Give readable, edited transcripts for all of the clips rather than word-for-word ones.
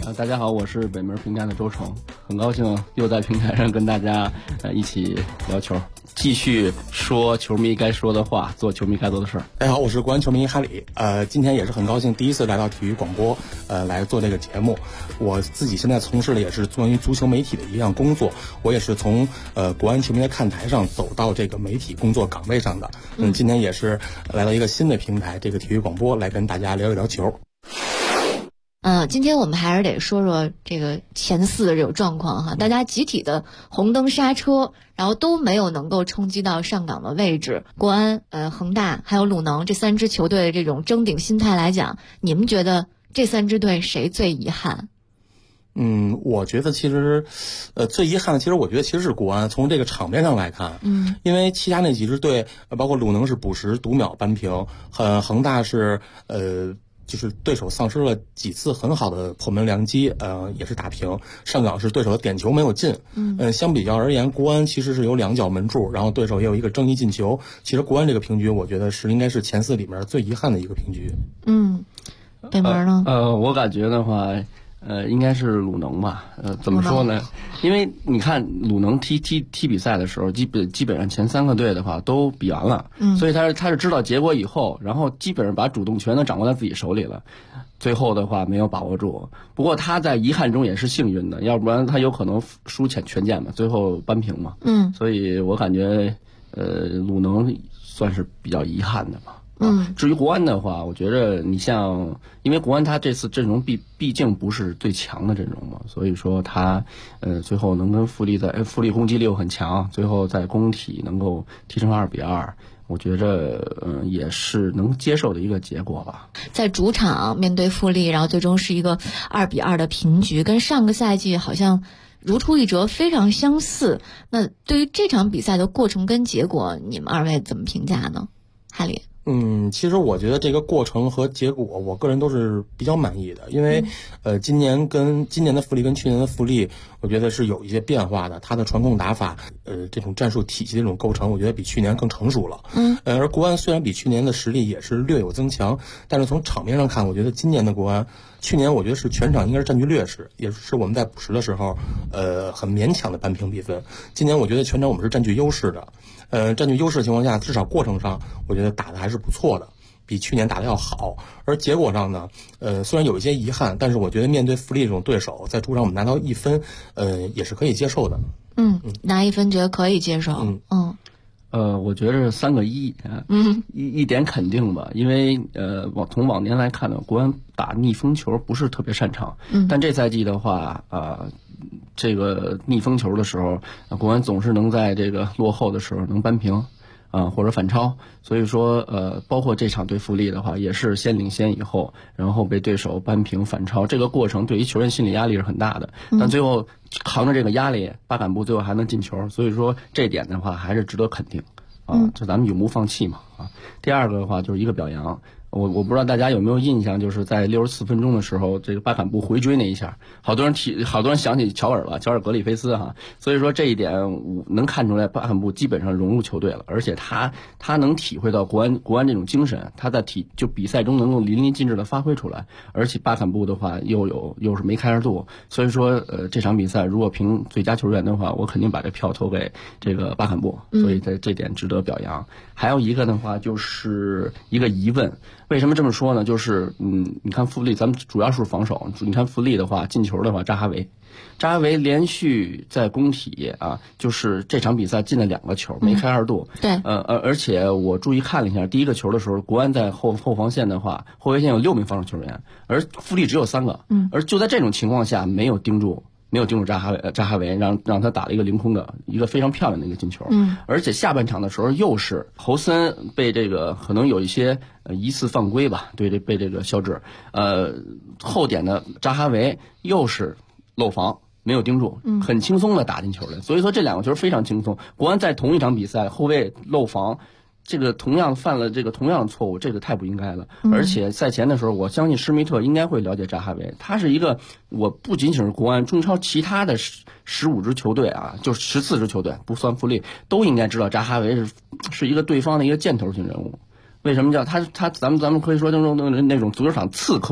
大家好，我是北门评价的周成，很高兴又在平台上跟大家一起聊球，继续说球迷该说的话，做球迷该做的事儿。 大家好，我是国安球迷哈里。今天也是很高兴第一次来到体育广播，来做这个节目。我自己现在从事的也是关于足球媒体的一项工作，我也是从国安球迷的看台上走到这个媒体工作岗位上的。今天也是来到一个新的平台，这个体育广播来跟大家聊一聊球。 今天我们还是得说说这个前四的这种状况哈，大家集体的红灯刹车，然后都没有能够冲击到上港的位置。国安、恒大还有鲁能这三支球队的这种争顶心态来讲，你们觉得这三支队谁最遗憾？ 我觉得其实，最遗憾的，其实我觉得其实是国安。从这个场面上来看，因为其他那几支队，包括鲁能是补时读秒扳平，恒大是就是对手丧失了几次很好的破门良机，也是打平。上港是对手的点球没有进，相比较而言，国安其实是有两脚门柱，然后对手也有一个争议进球。其实国安这个平局，我觉得是应该是前四里面最遗憾的一个平局。 北门呢？ 我感觉的话，应该是鲁能吧。怎么说呢？因为你看鲁能踢比赛的时候，基本上前三个队的话都比完了，所以他是知道结果以后，然后基本上把主动权都掌握在自己手里了。最后的话没有把握住，不过他在遗憾中也是幸运的，要不然他有可能输全剑嘛，最后扳平嘛。所以我感觉鲁能算是比较遗憾的吧。至于国安的话，我觉得你像，因为国安他这次阵容毕竟不是最强的阵容嘛，所以说他最后能跟富力攻击力又很强，最后在工体能够踢成2-2，我觉着也是能接受的一个结果吧。 在主场面对富力，然后最终是一个2-2的平局，跟上个赛季好像如出一辙，非常相似。那对于这场比赛的过程跟结果，你们二位怎么评价呢？哈里？ 其实我觉得这个过程和结果，我个人都是比较满意的，因为今年的富力跟去年的富力，我觉得是有一些变化的。它的传控打法，这种战术体系的这种构成，我觉得比去年更成熟了。而国安虽然比去年的实力也是略有增强，但是从场面上看，我觉得今年的国安，去年我觉得是全场应该是占据劣势，也是我们在补时的时候，很勉强的扳平比分。今年我觉得全场我们是占据优势的。占据优势的情况下，至少过程上我觉得打的还是不错的，比去年打的要好。而结果上呢，虽然有一些遗憾，但是我觉得面对富力这种对手，在主场我们拿到1分，也是可以接受的。 拿1分觉得可以接受。 我觉得是3个1，一点肯定吧，因为从往年来看呢，国安打逆风球不是特别擅长，但这赛季的话，这个逆风球的时候，国安总是能在这个落后的时候能扳平，或者反超。所以说，包括这场对富力的话，也是先领先以后，然后被对手扳平反超，这个过程对于球员心理压力是很大的。但最后扛着这个压力，巴坎布最后还能进球，所以说这点的话还是值得肯定。就咱们永不放弃嘛。第二个的话就是一个表扬。我不知道大家有没有印象，就是在64分钟的时候，这个巴坎布回追那一下，好多人想起乔尔格里菲斯哈，所以说这一点能看出来巴坎布基本上融入球队了，而且他能体会到国安这种精神，他在比赛中能够淋漓尽致的发挥出来，而且巴坎布的话又是梅开二度，所以说这场比赛如果评最佳球员的话，我肯定把这票投给这个巴坎布，所以在这点值得表扬。还有一个的话就是一个疑问。为什么这么说呢？就是你看富力，咱们主要是防守。你看富力的话，进球的话，扎哈维连续在工体就是这场比赛进了2个球，梅开二度。 对。 而且我注意看了一下，第一个球的时候，国安在后防线的话，后卫线有6名防守球员，而富力只有3个。而就在这种情况下，没有盯住扎哈维，让他打了一个凌空的一个非常漂亮的一个进球。而且下半场的时候又是侯森被这个可能有一些疑似犯规吧，被这个肖制。后点的扎哈维又是漏防，没有盯住，很轻松的打进球了。所以说这2个球非常轻松。国安在同一场比赛后卫漏防，这个同样犯了这个同样的错误，这个太不应该了。而且赛前的时候，我相信施密特应该会了解扎哈维，他是一个我不仅仅是国安，中超其他的15支球队就14支球队不算富力，都应该知道扎哈维是一个对方的一个箭头型人物。为什么叫他咱们可以说那种足球场刺客，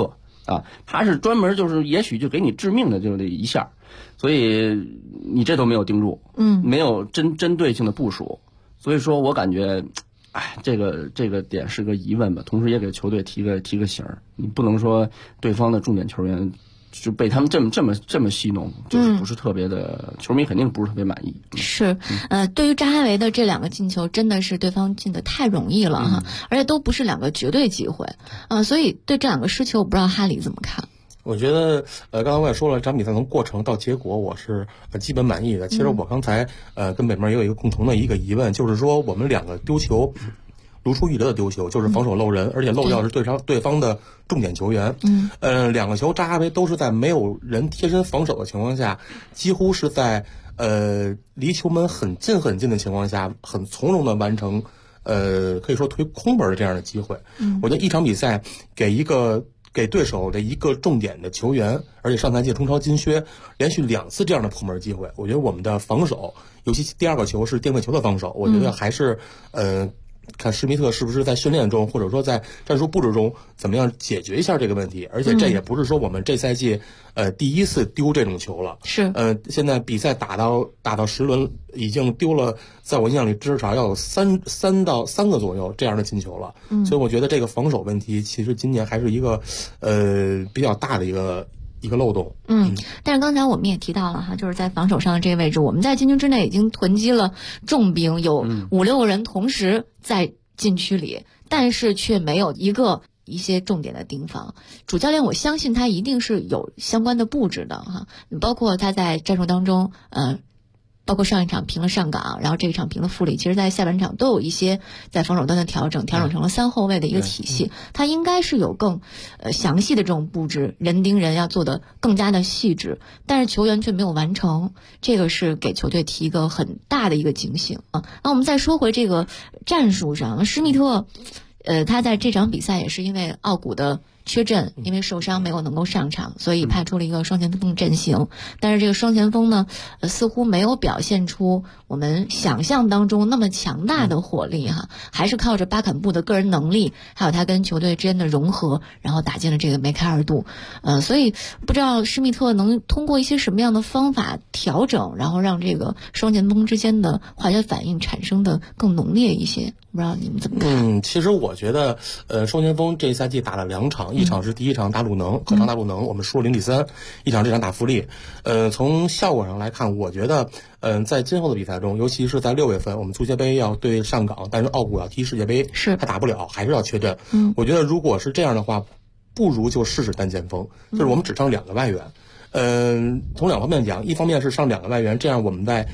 啊，他是专门就是也许就给你致命的就这一下，所以你这都没有盯住，没有针对性的部署，所以说我感觉，这个点是个疑问吧，同时也给球队提个醒儿，你不能说对方的重点球员就被他们这么戏弄，就是不是特别的，球迷肯定不是特别满意。 是，对于扎哈维的这2个进球，真的是对方进的太容易了哈，而且都不是2个绝对机会，所以对这2个失球，我不知道哈里怎么看。 我觉得，刚才我也说了，这场比赛从过程到结果，我是基本满意的。其实我刚才跟北门也有一个共同的一个疑问，就是说我们2个丢球如出一辙的丢球，就是防守漏人，而且漏掉是对方的重点球员。2个球扎哈维都是在没有人贴身防守的情况下，几乎是在离球门很近的情况下，很从容的完成可以说推空门的这样的机会。我觉得一场比赛给对手的一个重点的球员，而且上赛季中超金靴连续2次这样的破门机会，我觉得我们的防守，尤其第2个球是定位球的防守，我觉得还是看施密特是不是在训练中，或者说在战术布置中怎么样解决一下这个问题。而且这也不是说我们这赛季第一次丢这种球了， 是现在比赛打到10轮，已经丢了，在我印象里至少要有3个左右这样的进球了。所以我觉得这个防守问题其实今年还是一个比较大的一个漏洞。 但是刚才我们也提到了哈，就是在防守上的这个位置，我们在禁区之内已经囤积了重兵，有5-6个人同时在禁区里，但是却没有一些重点的盯防。主教练我相信他一定是有相关的布置的哈，包括他在战术当中包括上一场平了上港，然后这一场平了富力，其实在下半场都有一些在防守端的调整成了3后卫的一个体系。他应该是有更详细的这种布置，人盯人要做得更加的细致，但是球员却没有完成，这个是给球队提一个很大的一个警醒啊。那我们再说回这个战术上，施密特他在这场比赛也是因为奥古的缺阵，因为受伤没有能够上场，所以派出了一个双前锋阵型。但是这个双前锋呢，似乎没有表现出我们想象当中那么强大的火力哈，还是靠着巴坎布的个人能力，还有他跟球队之间的融合，然后打进了这个梅开二度。所以不知道施密特能通过一些什么样的方法调整，然后让这个双前锋之间的化学反应产生的更浓烈一些。不知道你们怎么看？ 其实我觉得，双前锋这赛季打了2场，一场是第一场打鲁能，客场打鲁能，我们输了0-3；一场这场打富力。从效果上来看，我觉得，在今后的比赛中，尤其是在6月份，我们足协杯要对上港，但是奥古要踢世界杯，他打不了，还是要缺阵。我觉得如果是这样的话，不如就试试单前锋，就是我们只上2个外援。从2方面讲，一方面是上2个外援，这样我们在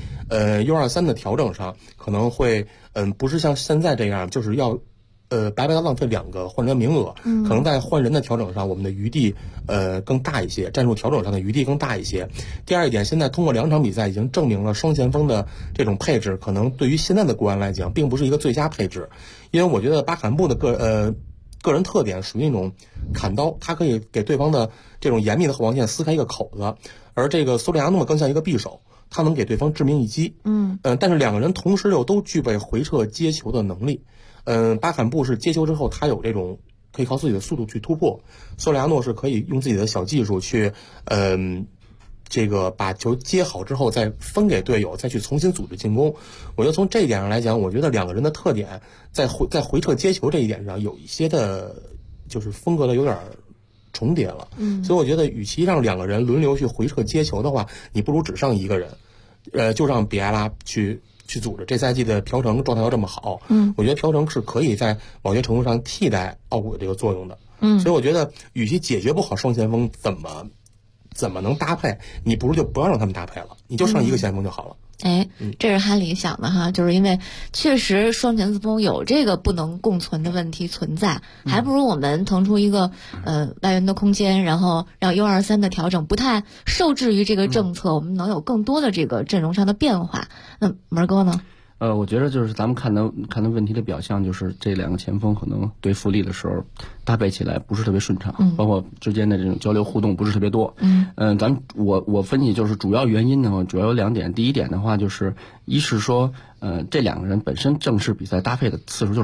U23的调整上可能会不是像现在这样，就是要白白的浪费2个换人名额，可能在换人的调整上，我们的余地更大一些，战术调整上的余地更大一些。第二一点，现在通过2场比赛已经证明了双前锋的这种配置，可能对于现在的国安来讲，并不是一个最佳配置，因为我觉得巴坎布的个人特点属于那种砍刀，他可以给对方的这种严密的后防线撕开一个口子，而这个苏利亚诺更像一个匕首，他能给对方致命一击。但是2个人同时又都具备回撤接球的能力。巴坎布是接球之后，他有这种可以靠自己的速度去突破，苏利亚诺是可以用自己的小技术去这个把球接好之后再分给队友，再去重新组织进攻。我觉得从这一点上来讲，我觉得2个人的特点在回撤接球这一点上有一些的就是风格的有点重叠了。所以我觉得与其让2个人轮流去回撤接球的话，你不如只上1个人，就让比埃拉去组织。这赛季的朴成状态要这么好，我觉得朴成是可以在某些程度上替代奥古的这个作用的。所以我觉得与其解决不好双前锋怎么能搭配，你不如就不要让他们搭配了，你就上1个前锋就好了。 这是哈里想的哈，就是因为确实双前锋有这个不能共存的问题存在，还不如我们腾出一个外援的空间，然后让 U23 的调整不太受制于这个政策，我们能有更多的这个阵容上的变化。那门哥呢？ 我觉得就是咱们看的问题的表象，就是这2个前锋可能对富力的时候搭配起来不是特别顺畅，包括之间的这种交流互动不是特别多。我分析就是主要原因呢，主要有2点。第一点的话，就是一是说这2个人本身正式比赛搭配的次数就少，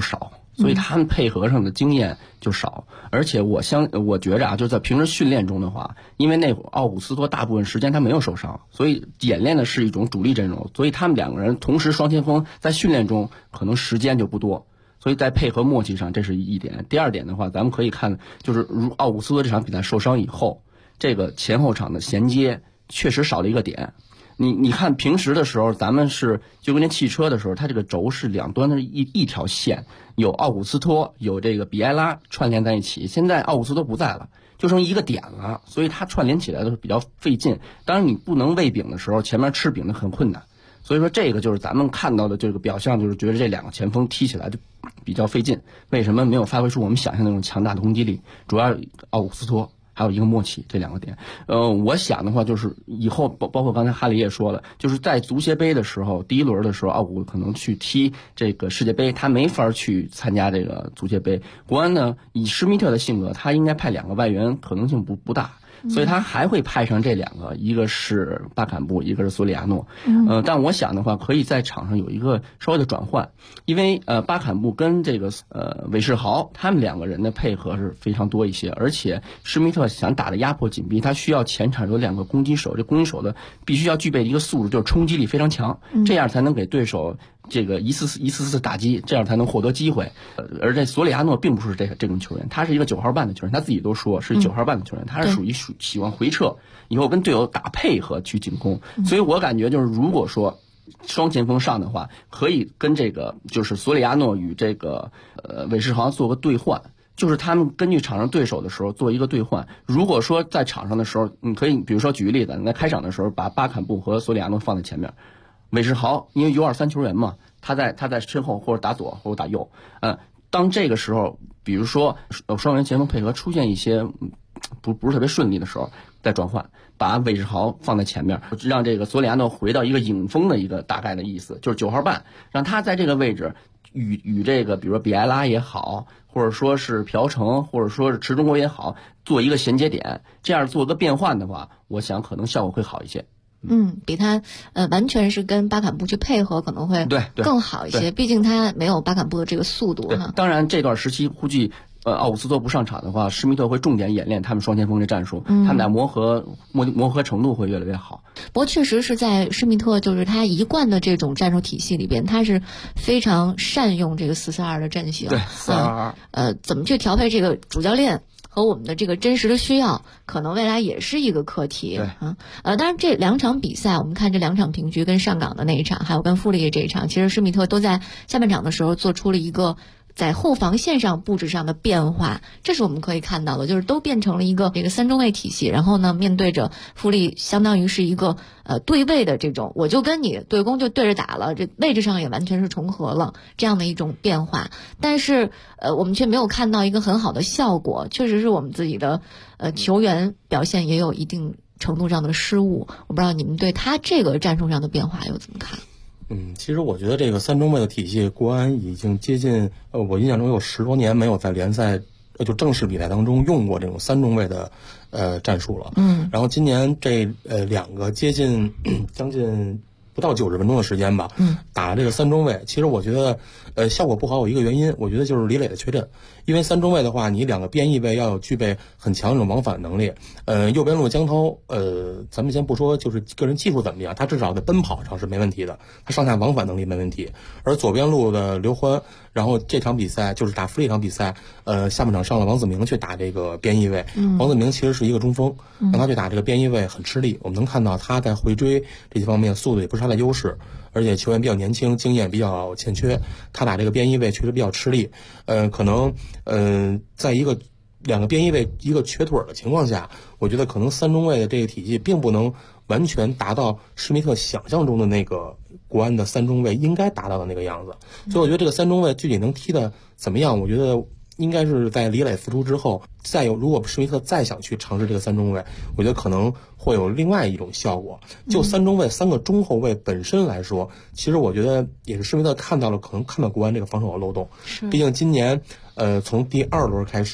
所以他们配合上的经验就少。而且我觉着啊，就在平时训练中的话，因为那会儿奥古斯托大部分时间他没有受伤，所以演练的是一种主力阵容，所以他们两个人同时双前锋在训练中可能时间就不多，所以在配合默契上这是一点。第二点的话，咱们可以看，就是如奥古斯托这场比赛受伤以后，这个前后场的衔接确实少了一个点。你看平时的时候，咱们是就跟那汽车的时候，它这个轴是两端的一条线，有奥古斯托有这个比埃拉串联在一起。现在奥古斯托不在了，就剩一个点了，所以它串联起来都是比较费劲。当然你不能喂饼的时候，前面吃饼的很困难。所以说这个就是咱们看到的这个表象，就是觉得这两个前锋踢起来就比较费劲。为什么没有发挥出我们想象那种强大的攻击力？主要奥古斯托还有一个默契，这两个点。我想的话就是以后包括刚才哈里也说了，就是在足协杯的时候，第一轮的时候，奥古可能去踢这个世界杯，他没法去参加这个足协杯。国安呢，以施密特的性格，他应该派两个外援可能性不大。所以他还会派上这两个，一个是巴坎布，一个是索里亚诺。但我想的话，可以在场上有一个稍微的转换，因为巴坎布跟这个韦世豪他们两个人的配合是非常多一些，而且施密特想打的压迫紧逼，他需要前场有两个攻击手，这攻击手的必须要具备一个素质，就是冲击力非常强，这样才能给对手这个一次次打击，这样才能获得机会。而这索里亚诺并不是这种球员，他是一个9号半的球员，他自己都说是9号半的球员，他是属于喜欢回撤以后跟队友打配合去进攻。所以我感觉就是如果说双前锋上的话，可以跟这个就是索里亚诺与这个韦世豪做个兑换，就是他们根据场上对手的时候做一个兑换。如果说在场上的时候，你可以比如说举个例子，你在开场的时候把巴坎布和索里亚诺放在前面，韦世豪因为U23球员嘛，他在身后或者打左或者打右，当这个时候比如说双人前锋配合出现一些不是特别顺利的时候，再转换把韦世豪放在前面，让这个索里亚诺回到一个影锋的一个大概的意思，就是9号半，让他在这个位置与这个比如说比埃拉也好，或者说是朴成，或者说是池中国也好，做一个衔接点，这样做个变换的话，我想可能效果会好一些。 比他完全是跟巴坎布去配合可能会更好一些，毕竟他没有巴坎布的这个速度哈。 当然这段时期估计奥古斯托不上场的话，施密特会重点演练他们双前锋的战术，他们俩磨合程度会越来越好。 不过确实是在施密特就是他一贯的这种战术体系里边，他是非常善用这个4-4-2的阵型。 对，4-2-2。 怎么去调配这个主教练和我们的这个真实的需要，可能未来也是一个课题。 对当然这两场比赛，我们看这两场平局，跟上港的那一场，还有跟富力这一场，其实施密特都在下半场的时候做出了一个在后防线上布置上的变化，这是我们可以看到的，就是都变成了一个这个3中卫体系，然后呢，面对着富力，相当于是一个对位的这种，我就跟你对攻就对着打了，这位置上也完全是重合了这样的一种变化，但是我们却没有看到一个很好的效果，确实是我们自己的球员表现也有一定程度上的失误，我不知道你们对他这个战术上的变化又怎么看？ 其实我觉得这个3中卫的体系，国安已经接近我印象中有10多年没有在联赛就正式比赛当中用过这种3中卫的战术了。然后今年这两个接近将近不到90分钟的时间吧，打这个3中卫，其实我觉得效果不好有一个原因，我觉得就是李磊的缺阵。因为3中卫的话，你两个边翼位要有具备很强的这种往返能力。右边路江涛，咱们先不说就是个人技术怎么样，他至少在奔跑上是没问题的，他上下往返能力没问题。而左边路的刘欢，然后这场比赛就是打富力一场比赛，下半场上了王子明去打这个边翼位。王子明其实是一个中锋，让他去打这个边翼位很吃力。我们能看到他在回追这些方面速度也不是他的优势，而且球员比较年轻，经验比较欠缺，他打这个边翼位确实比较吃力。可能在两个边翼位一个瘸腿的情况下，我觉得可能3中卫的这个体系并不能完全达到施密特想象中的那个国安的3中卫应该达到的那个样子。所以我觉得这个3中卫具体能踢的怎么样，我觉得应该是在李磊复出之后，如果施密特再想去尝试这个3中卫，我觉得可能会有另外一种效果。就3中卫3个中后卫本身来说，其实我觉得也是施密特可能看到国安这个防守的漏洞。毕竟今年从第2轮开始，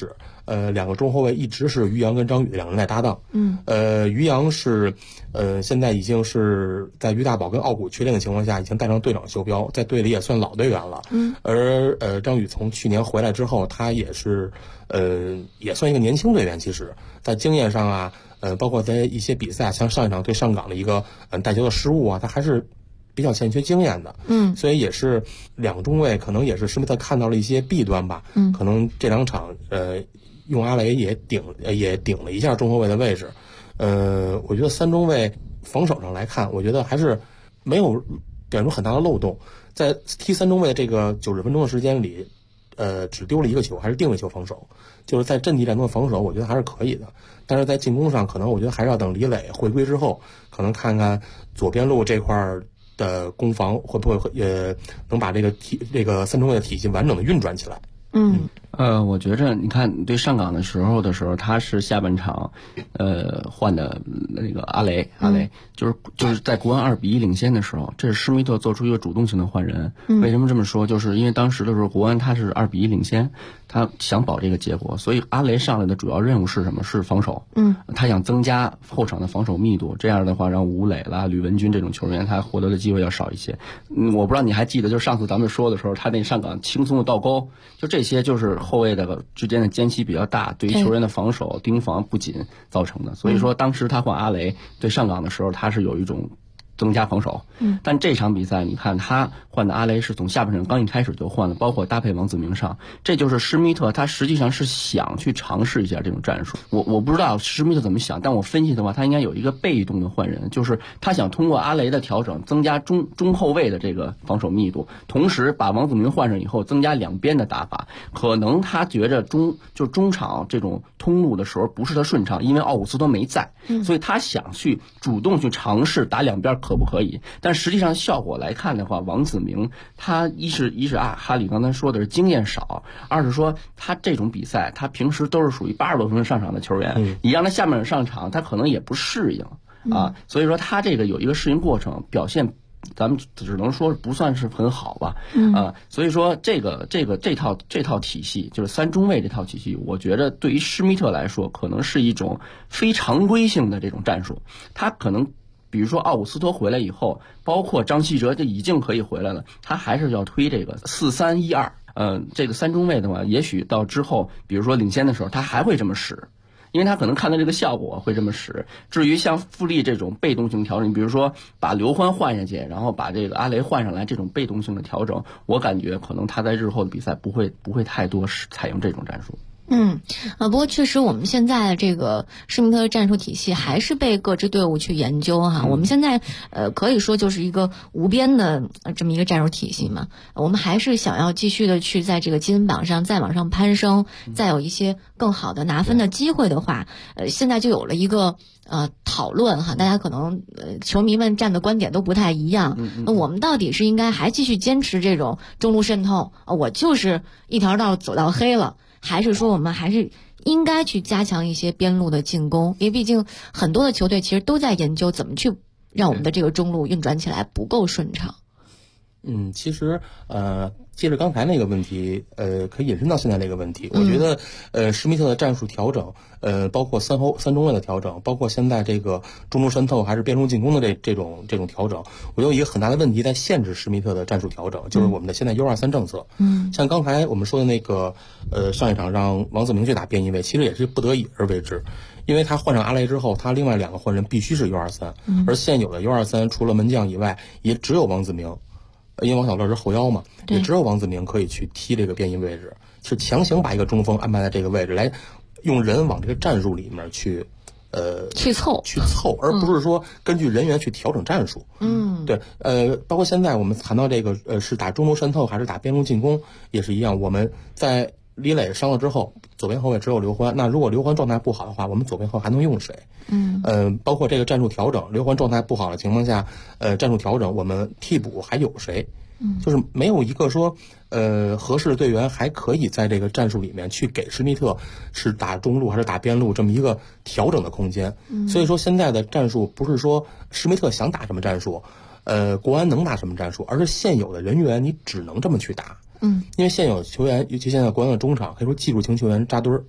两个中后卫一直是于洋跟张宇两人在搭档。于洋是现在已经是在于大宝跟奥古缺练的情况下，已经带上队长袖标，在队里也算老队员了。而张宇从去年回来之后，他也是也算一个年轻队员，其实在经验上啊，包括在一些比赛，像上一场对上港的一个带球的失误啊，他还是比较欠缺经验的。所以也是两个中卫可能也是施密特看到了一些弊端吧。可能这两场用阿雷也顶了一下中后卫的位置。我觉得三中卫防守上来看，我觉得还是没有表现出很大的漏洞。在踢三中卫的这个90分钟的时间里，只丢了一个球，还是定位球防守，就是在阵地战中的防守，我觉得还是可以的。但是在进攻上，可能我觉得还是要等李磊回归之后，可能看看左边路这块的攻防会不会也能把这个三中卫的体系完整的运转起来。 我觉着你看对上港的时候，他是下半场，换的那个阿雷，就是在国安2-1领先的时候，这是施密特做出一个主动性的换人。为什么这么说？就是因为当时的时候，国安他是2-1领先，他想保这个结果，所以阿雷上来的主要任务是什么？是防守。他想增加后场的防守密度，这样的话让吴磊啦、吕文君这种球员他获得的机会要少一些。我不知道你还记得，就是上次咱们说的时候，他那上港轻松的倒钩，就这些就是后卫的之间的间隙比较大，对于球员的防守盯防不紧造成的。所以说当时他换阿雷对上港的时候，他是有一种增加防守。但这场比赛你看他换的阿雷是从下半场刚一开始就换了，包括搭配王子铭上，这就是施密特他实际上是想去尝试一下这种战术。我不知道施密特怎么想，但我分析的话，他应该有一个被动的换人，就是他想通过阿雷的调整增加中后卫的这个防守密度，同时把王子铭换上以后增加两边的打法。可能他觉着中场这种通路的时候不是他顺畅，因为奥古斯托没在，所以他想去主动去尝试打两边可不可以。但实际上效果来看的话，王子铭他一是哈里刚才说的是经验少，二是说他这种比赛他平时都是属于80多分钟上场的球员，你让他下半场上场他可能也不适应啊，所以说他这个有一个适应过程，表现咱们只能说不算是很好吧。所以说这套体系，就是三中卫这套体系，我觉得对于施密特来说可能是一种非常规性的这种战术。他可能比如说奥古斯托回来以后，包括张稀哲这已经可以回来了，他还是要推这个4-3-1-2。这个三中卫的话，也许到之后比如说领先的时候他还会这么使，因为他可能看到这个效果会这么使。至于像富力这种被动性调整，比如说把刘欢换下去，然后把这个阿雷换上来，这种被动性的调整，我感觉可能他在日后的比赛不会太多采用这种战术。 不过确实我们现在的这个施密特的战术体系还是被各支队伍去研究哈。我们现在可以说就是一个无边的这么一个战术体系嘛。我们还是想要继续的去在这个积分榜上再往上攀升，再有一些更好的拿分的机会的话，现在就有了一个讨论哈。大家可能球迷们站的观点都不太一样。那我们到底是应该还继续坚持这种中路渗透，我就是一条道走到黑了，还是说我们还是应该去加强一些边路的进攻？因为毕竟很多的球队其实都在研究怎么去让我们的这个中路运转起来不够顺畅。 其实接着刚才那个问题，可以引申到现在这个问题。我觉得施密特的战术调整，包括三中卫的调整，包括现在这个中路渗透还是边路进攻的这种调整，我有一个很大的问题在限制施密特的战术调整，就是我们的现在U23政策。像刚才我们说的那个上一场让王子铭去打边翼位，其实也是不得已而为之。因为他换上阿雷之后，他另外两个换人必须是U23，而现有的U23除了门将以外，也只有王子铭。因为王小乐是后腰嘛，也只有王子铭可以去踢这个边翼位置，是强行把一个中锋安排在这个位置，来用人往这个战术里面去凑，而不是说根据人员去调整战术。对，包括现在我们谈到这个是打中路渗透还是打边路进攻也是一样。我们在李磊伤了之后，左边后卫只有刘欢，那如果刘欢状态不好的话，我们左边后卫还能用谁？包括这个战术调整，刘欢状态不好的情况下，战术调整我们替补还有谁？就是没有一个说合适的队员还可以在这个战术里面去给施密特是打中路还是打边路这么一个调整的空间。所以说现在的战术不是说施密特想打什么战术，国安能打什么战术，而是现有的人员你只能这么去打。因为现有球员，尤其现在国安的中场可以说技术型球员扎堆儿，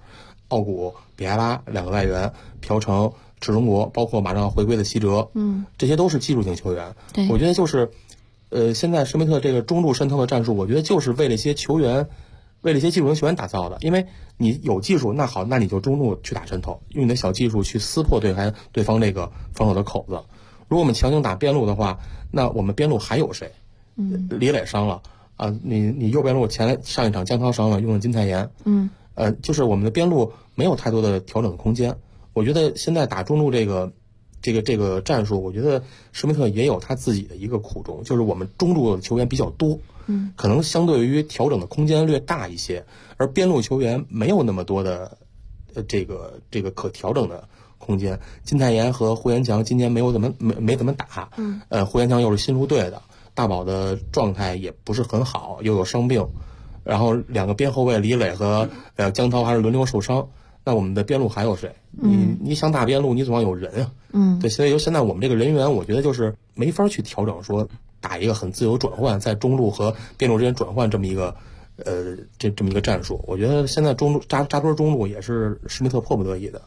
奥古、比埃拉2个外援，朴成、池中国，包括马上要回归的西哲，这些都是技术型球员。 对， 我觉得就是，现在施密特这个中路渗透的战术，我觉得就是为了一些球员，为了一些技术型球员打造的。因为你有技术，那好，那你就中路去打渗透，用你的小技术去撕破对方这个防守的口子。如果我们强行打边路的话，那我们边路还有谁？李磊伤了啊，你右边路上一场江涛伤了，用了金泰妍。就是我们的边路没有太多的调整的空间。我觉得现在打中路这个战术，我觉得施密特也有他自己的一个苦衷，就是我们中路的球员比较多，可能相对于调整的空间略大一些，而边路球员没有那么多的这个可调整的空间。金泰妍和胡延强今年没怎么打，胡延强又是新入队的，大宝的状态也不是很好，又有伤病，然后2个边后卫李磊和江涛还是轮流受伤。那我们的边路还有谁？你想打边路，你总要有人啊。对，所以现在我们这个人员，我觉得就是没法去调整，说打一个很自由转换，在中路和边路之间转换这么一个这么一个战术。我觉得现在中路扎堆中路也是施密特迫不得已的。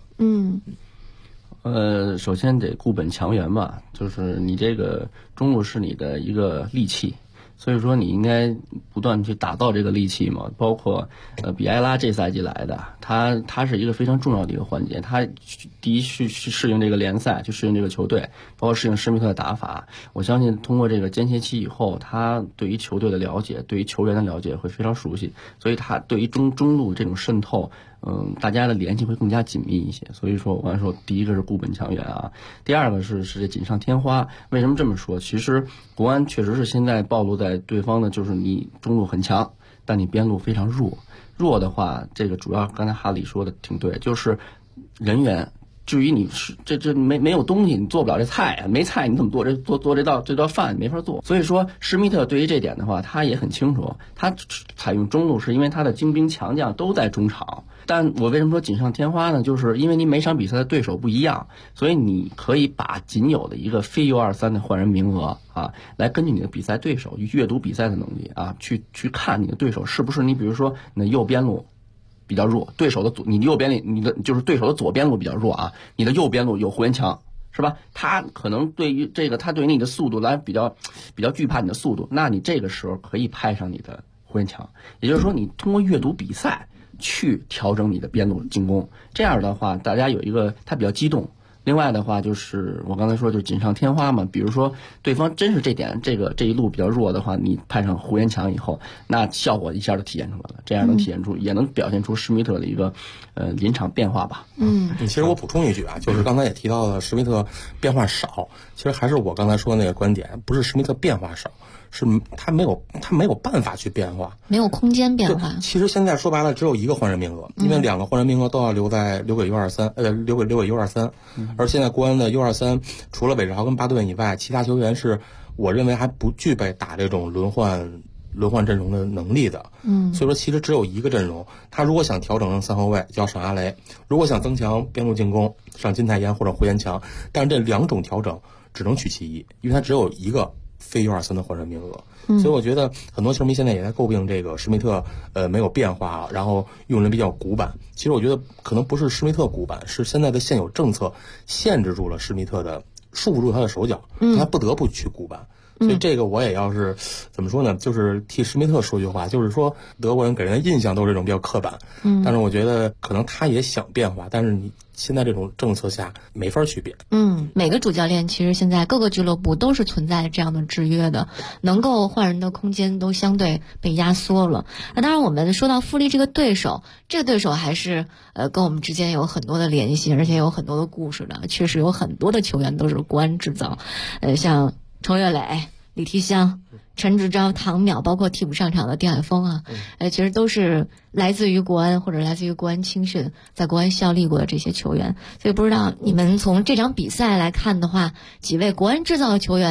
首先得固本强元吧，就是你这个中路是你的一个利器。所以说你应该不断去打造这个利器嘛，包括比埃拉这赛季来的，他是一个非常重要的一个环节。他第一去适应这个联赛，去适应这个球队，包括适应施密特的打法。我相信通过这个间歇期以后，他对于球队的了解，对于球员的了解会非常熟悉，所以他对于中路这种渗透，大家的联系会更加紧密一些。所以说我刚才说，第一个是固本强元啊，第二个是这锦上添花。为什么这么说？其实国安确实是现在暴露在对方的就是你中路很强，但你边路非常弱的话，这个主要刚才哈里说的挺对，就是人员。至于你是这没有东西，你做不了这菜啊，没菜你怎么做这道饭没法做。所以说施密特对于这点的话，他也很清楚，他采用中路是因为他的精兵强将都在中场。但我为什么说锦上添花呢？就是因为你每场比赛的对手不一样，所以你可以把仅有的一个非 U23 的换人名额啊，来根据你的比赛对手阅读比赛的能力啊，去看你的对手是不是你比如说你的右边路比较弱，对手的你右边你的就是对手的左边路比较弱啊，你的右边路有胡延强是吧？他可能对于这个他对于你的速度来比较惧怕你的速度，那你这个时候可以派上你的胡延强，也就是说你通过阅读比赛去调整你的边路进攻，这样的话大家有一个他比较激动。另外的话就是我刚才说就是锦上添花嘛，比如说对方真是这一路比较弱的话，你派上胡延强以后，那效果一下就体现出来了，这样能体现出也能表现出施密特的一个临场变化吧。 其实我补充一句啊，就是刚才也提到了施密特变化少，其实还是我刚才说的那个观点，不是施密特变化少，是他没有办法去变化， 没有空间变化。 其实现在说白了只有一个换人名额，因为2个换人名额都要留给 U23，留给 U23。而现在国安的 U23 除了韦世豪跟巴顿以外，其他球员是我认为还不具备打这种轮换阵容的能力的。所以说其实只有一个阵容，他如果想调整成3后卫就要上阿雷，如果想增强边路进攻上金泰妍或者胡延强，但是这2种调整只能取其一，因为他只有一个非 U23 的换人名额。所以我觉得很多球迷现在也在诟病这个施密特没有变化，然后用人比较古板。其实我觉得可能不是施密特古板，是现在的现有政策限制住了施密特的，束缚住他的手脚，他不得不去古板。所以这个我也要是怎么说呢，就是替施密特说句话，就是说德国人给人的印象都是这种比较刻板，但是我觉得可能他也想变化，但是你现在这种政策下没法去变。 每个主教练其实现在各个俱乐部都是存在这样的制约的，能够换人的空间都相对被压缩了。那当然我们说到富力这个对手还是跟我们之间有很多的联系，而且有很多的故事的，确实有很多的球员都是国安制造，像程岳磊、李提香、陈志钊、唐淼，包括替补上场的丁海峰啊，其实都是来自于国安或者来自于国安青训，在国安效力过的这些球员。所以不知道你们从这场比赛来看的话，几位国安制造的球员，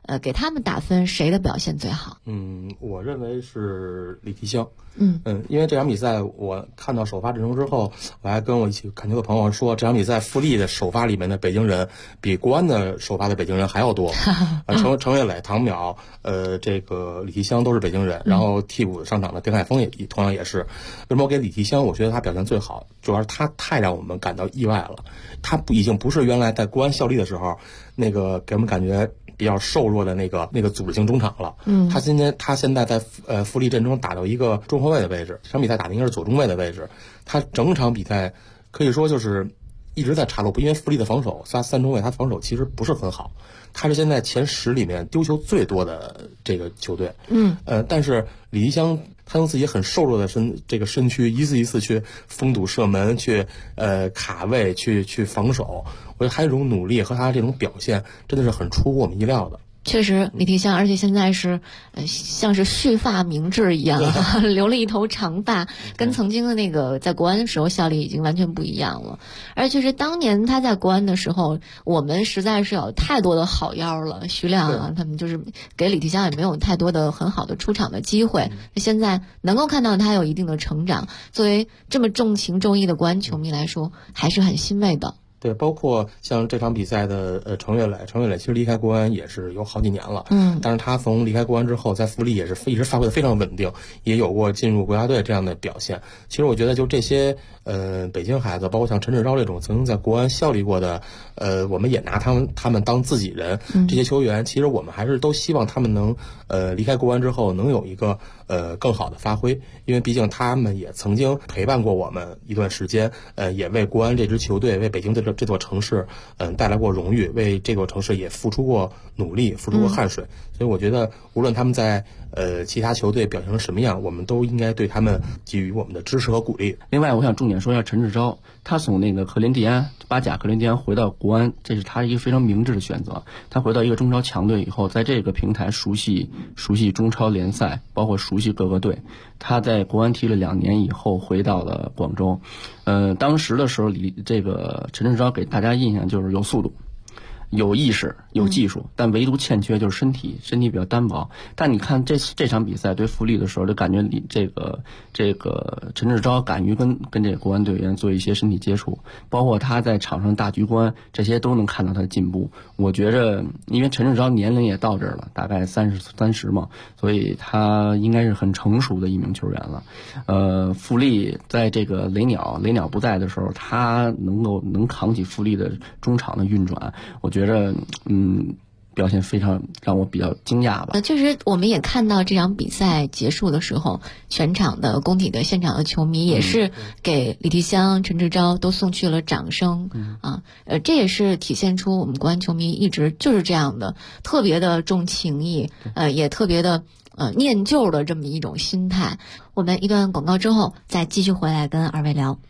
给他们打分，谁的表现最好？ 我认为是李提香。因为这场比赛我看到首发阵容之后，我还跟我一起看球的朋友说，这场比赛富力的首发里面的北京人比国安的首发的北京人还要多。程岳磊、唐淼，这个李提香都是北京人，然后替补上场的丁海峰也同样也是。为什么我给李提香？我觉得他表现最好，主要是他太让我们感到意外了。他已经不是原来在国安效力的时候那个给我们感觉比较瘦弱的那个组织性中场了。他现在在富力阵中打到一个中后卫的位置，这场比赛打的应该是左中卫的位置。他整场比赛可以说就是一直在查漏，因为富力的防守三中卫，他防守其实不是很好。他是现在前10里面丢球最多的这个球队。但是李提香他用自己很瘦弱的身躯一次去封堵射门，去卡位，去防守。我觉得他这种努力和他这种表现真的是很出乎我们意料的。 确实，李提香，而且现在是像是蓄发明志一样，留了一头长发，跟曾经的那个在国安的时候效力已经完全不一样了。而且是当年他在国安的时候，我们实在是有太多的好腰了，徐亮啊，他们就是给李提香也没有太多的很好的出场的机会。现在能够看到他有一定的成长，作为这么重情重义的国安球迷来说，还是很欣慰的。 对，包括像这场比赛的程岳磊其实离开国安也是有好几年了。但是他从离开国安之后，在富力也是一直发挥的非常稳定，也有过进入国家队这样的表现。其实我觉得就这些北京孩子，包括像陈志钊这种曾经在国安效力过的，我们也拿他们当自己人。这些球员，其实我们还是都希望他们能离开国安之后能有一个更好的发挥，因为毕竟他们也曾经陪伴过我们一段时间，也为国安这支球队，为北京这座城市带来过荣誉，为这座城市也付出过努力，付出过汗水。所以我觉得无论他们在其他球队表现成什么样，我们都应该对他们给予我们的支持和鼓励。 另外我想重点说一下陈志钊，他从那个巴甲克林蒂安回到国安，这是他一个非常明智的选择。他回到一个中超强队以后，在这个平台熟悉中超联赛，包括熟悉各个队。他在国安踢了2年以后回到了广州。当时的时候这个陈志钊给大家印象就是有速度，有意识，有技术，但唯独欠缺就是身体比较单薄。但你看这场比赛对富力的时候，就感觉这个陈志钊敢于跟这个国安队员做一些身体接触，包括他在场上大局观，这些都能看到他的进步。我觉着，因为陈志钊年龄也到这儿了，大概30嘛，所以他应该是很成熟的一名球员了。富力在这个雷鸟不在的时候，他能扛起富力的中场的运转，我觉着表现非常让我比较惊讶吧。 确实我们也看到这场比赛结束的时候，全场的工体的现场的球迷也是给李提香、陈志钊都送去了掌声。这也是体现出我们国安球迷一直就是这样的，特别的重情义，也特别的念旧的这么一种心态。我们一段广告之后再继续回来跟二位聊。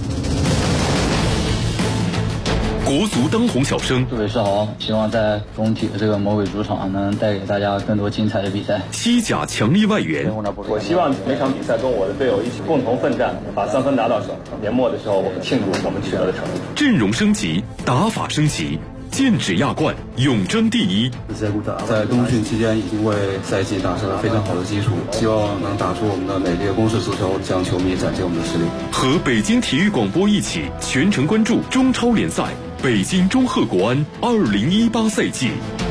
国足当红小生， 各位是好，希望在工体的这个魔鬼主场能带给大家更多精彩的比赛。 西甲强力外援， 我希望每场比赛跟我的队友一起共同奋战，把3分拿到手。年末的时候，我们庆祝我们取得的成绩。 阵容升级，打法升级，剑指亚冠，永争第一。 在冬训期间已经为赛季打下了非常好的基础，希望能打出我们的美丽的攻势足球，向球迷展现我们的实力。 和北京体育广播一起全程关注中超联赛，北京中赫国安2018赛季。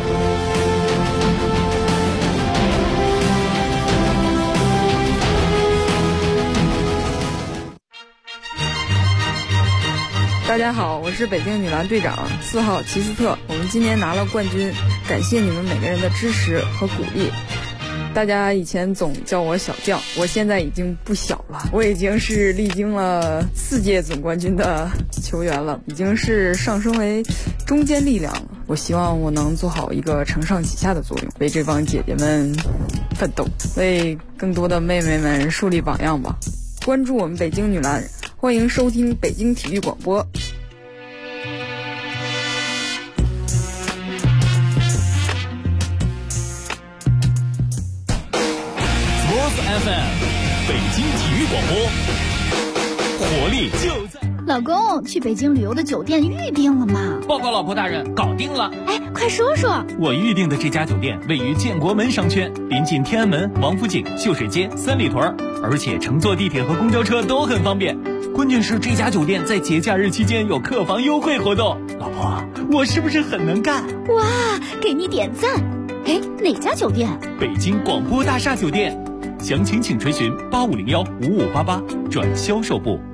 大家好，我是北京女篮队长4号齐斯特，我们今年拿了冠军，感谢你们每个人的支持和鼓励。大家以前总叫我小将，我现在已经不小了，我已经是历经了4届总冠军的球员了，已经是上升为中坚力量了。我希望我能做好一个承上启下的作用，为这帮姐姐们奋斗，为更多的妹妹们树立榜样吧。关注我们北京女篮，欢迎收听北京体育广播。 FM 北京体育广播，活力就在。 老公，去北京旅游的酒店预定了吗？ 报告老婆大人，搞定了。 哎，快说说。 我预定的这家酒店位于建国门商圈，临近天安门、王府井、秀水街、三里屯，而且乘坐地铁和公交车都很方便。关键是这家酒店在节假日期间有客房优惠活动。老婆，我是不是很能干？ 哇，给你点赞。哎，哪家酒店？ 北京广播大厦酒店。详情请垂询8501-5588转销售部。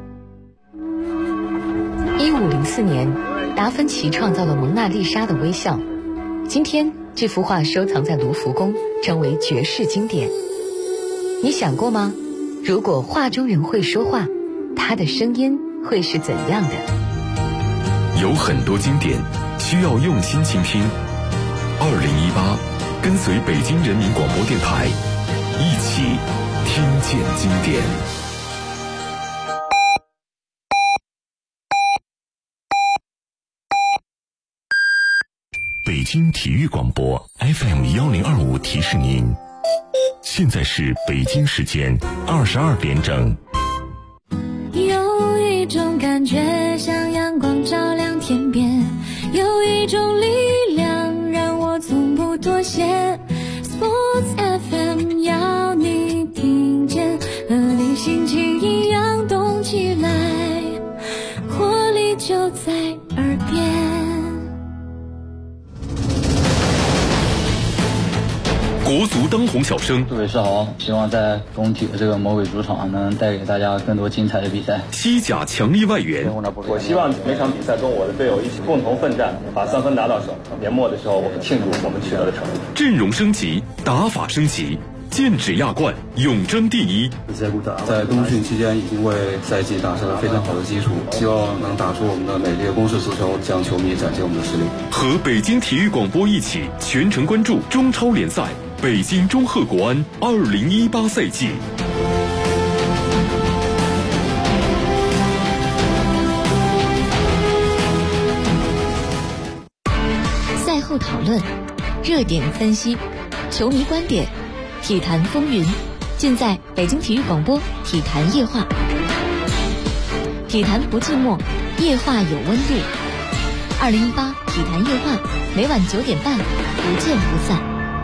1504年，达芬奇创造了蒙娜丽莎的微笑。今天，这幅画收藏在卢浮宫，成为绝世经典。你想过吗？如果画中人会说话，他的声音会是怎样的？ 有很多经典需要用心倾听。2018，跟随北京人民广播电台，一起听见经典。北京体育广播 FM1025提示您，现在是北京时间22点整。 有一种感觉像阳光照亮天边，有一种力量让我从不妥协。Sports FM 要你听见，和你心情一样动起来，活力就在耳边。 国足当红小生， 各位是好，希望在工体的这个魔鬼主场能带给大家更多精彩的比赛。 西甲强力外援， 我希望每场比赛跟我的队友一起共同奋战，把3分拿到手。年末的时候，我们庆祝我们取得的成绩。 阵容升级，打法升级，剑指亚冠，永争第一。 在冬训期间已经为赛季打下了非常好的基础，希望能打出我们的美丽的攻势足球，向球迷展现我们的实力。 和北京体育广播一起全程关注中超联赛。北京中赫国安2018赛季。 赛后讨论，热点分析，球迷观点，体坛风云，尽在北京体育广播体坛夜话。体坛不寂寞，夜话有温度。2018体坛夜话，每晚9点半，不见不散。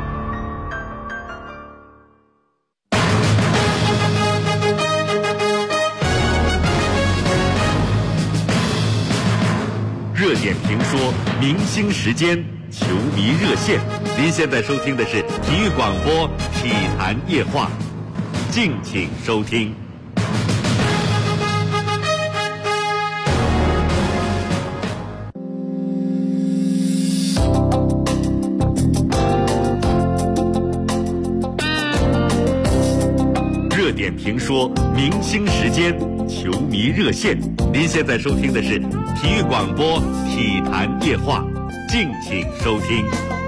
热点评说，明星时间，球迷热线。您现在收听的是体育广播体坛夜话，敬请收听。热点评说，明星时间，球迷热线。您现在收听的是体育广播体坛夜话，敬请收听。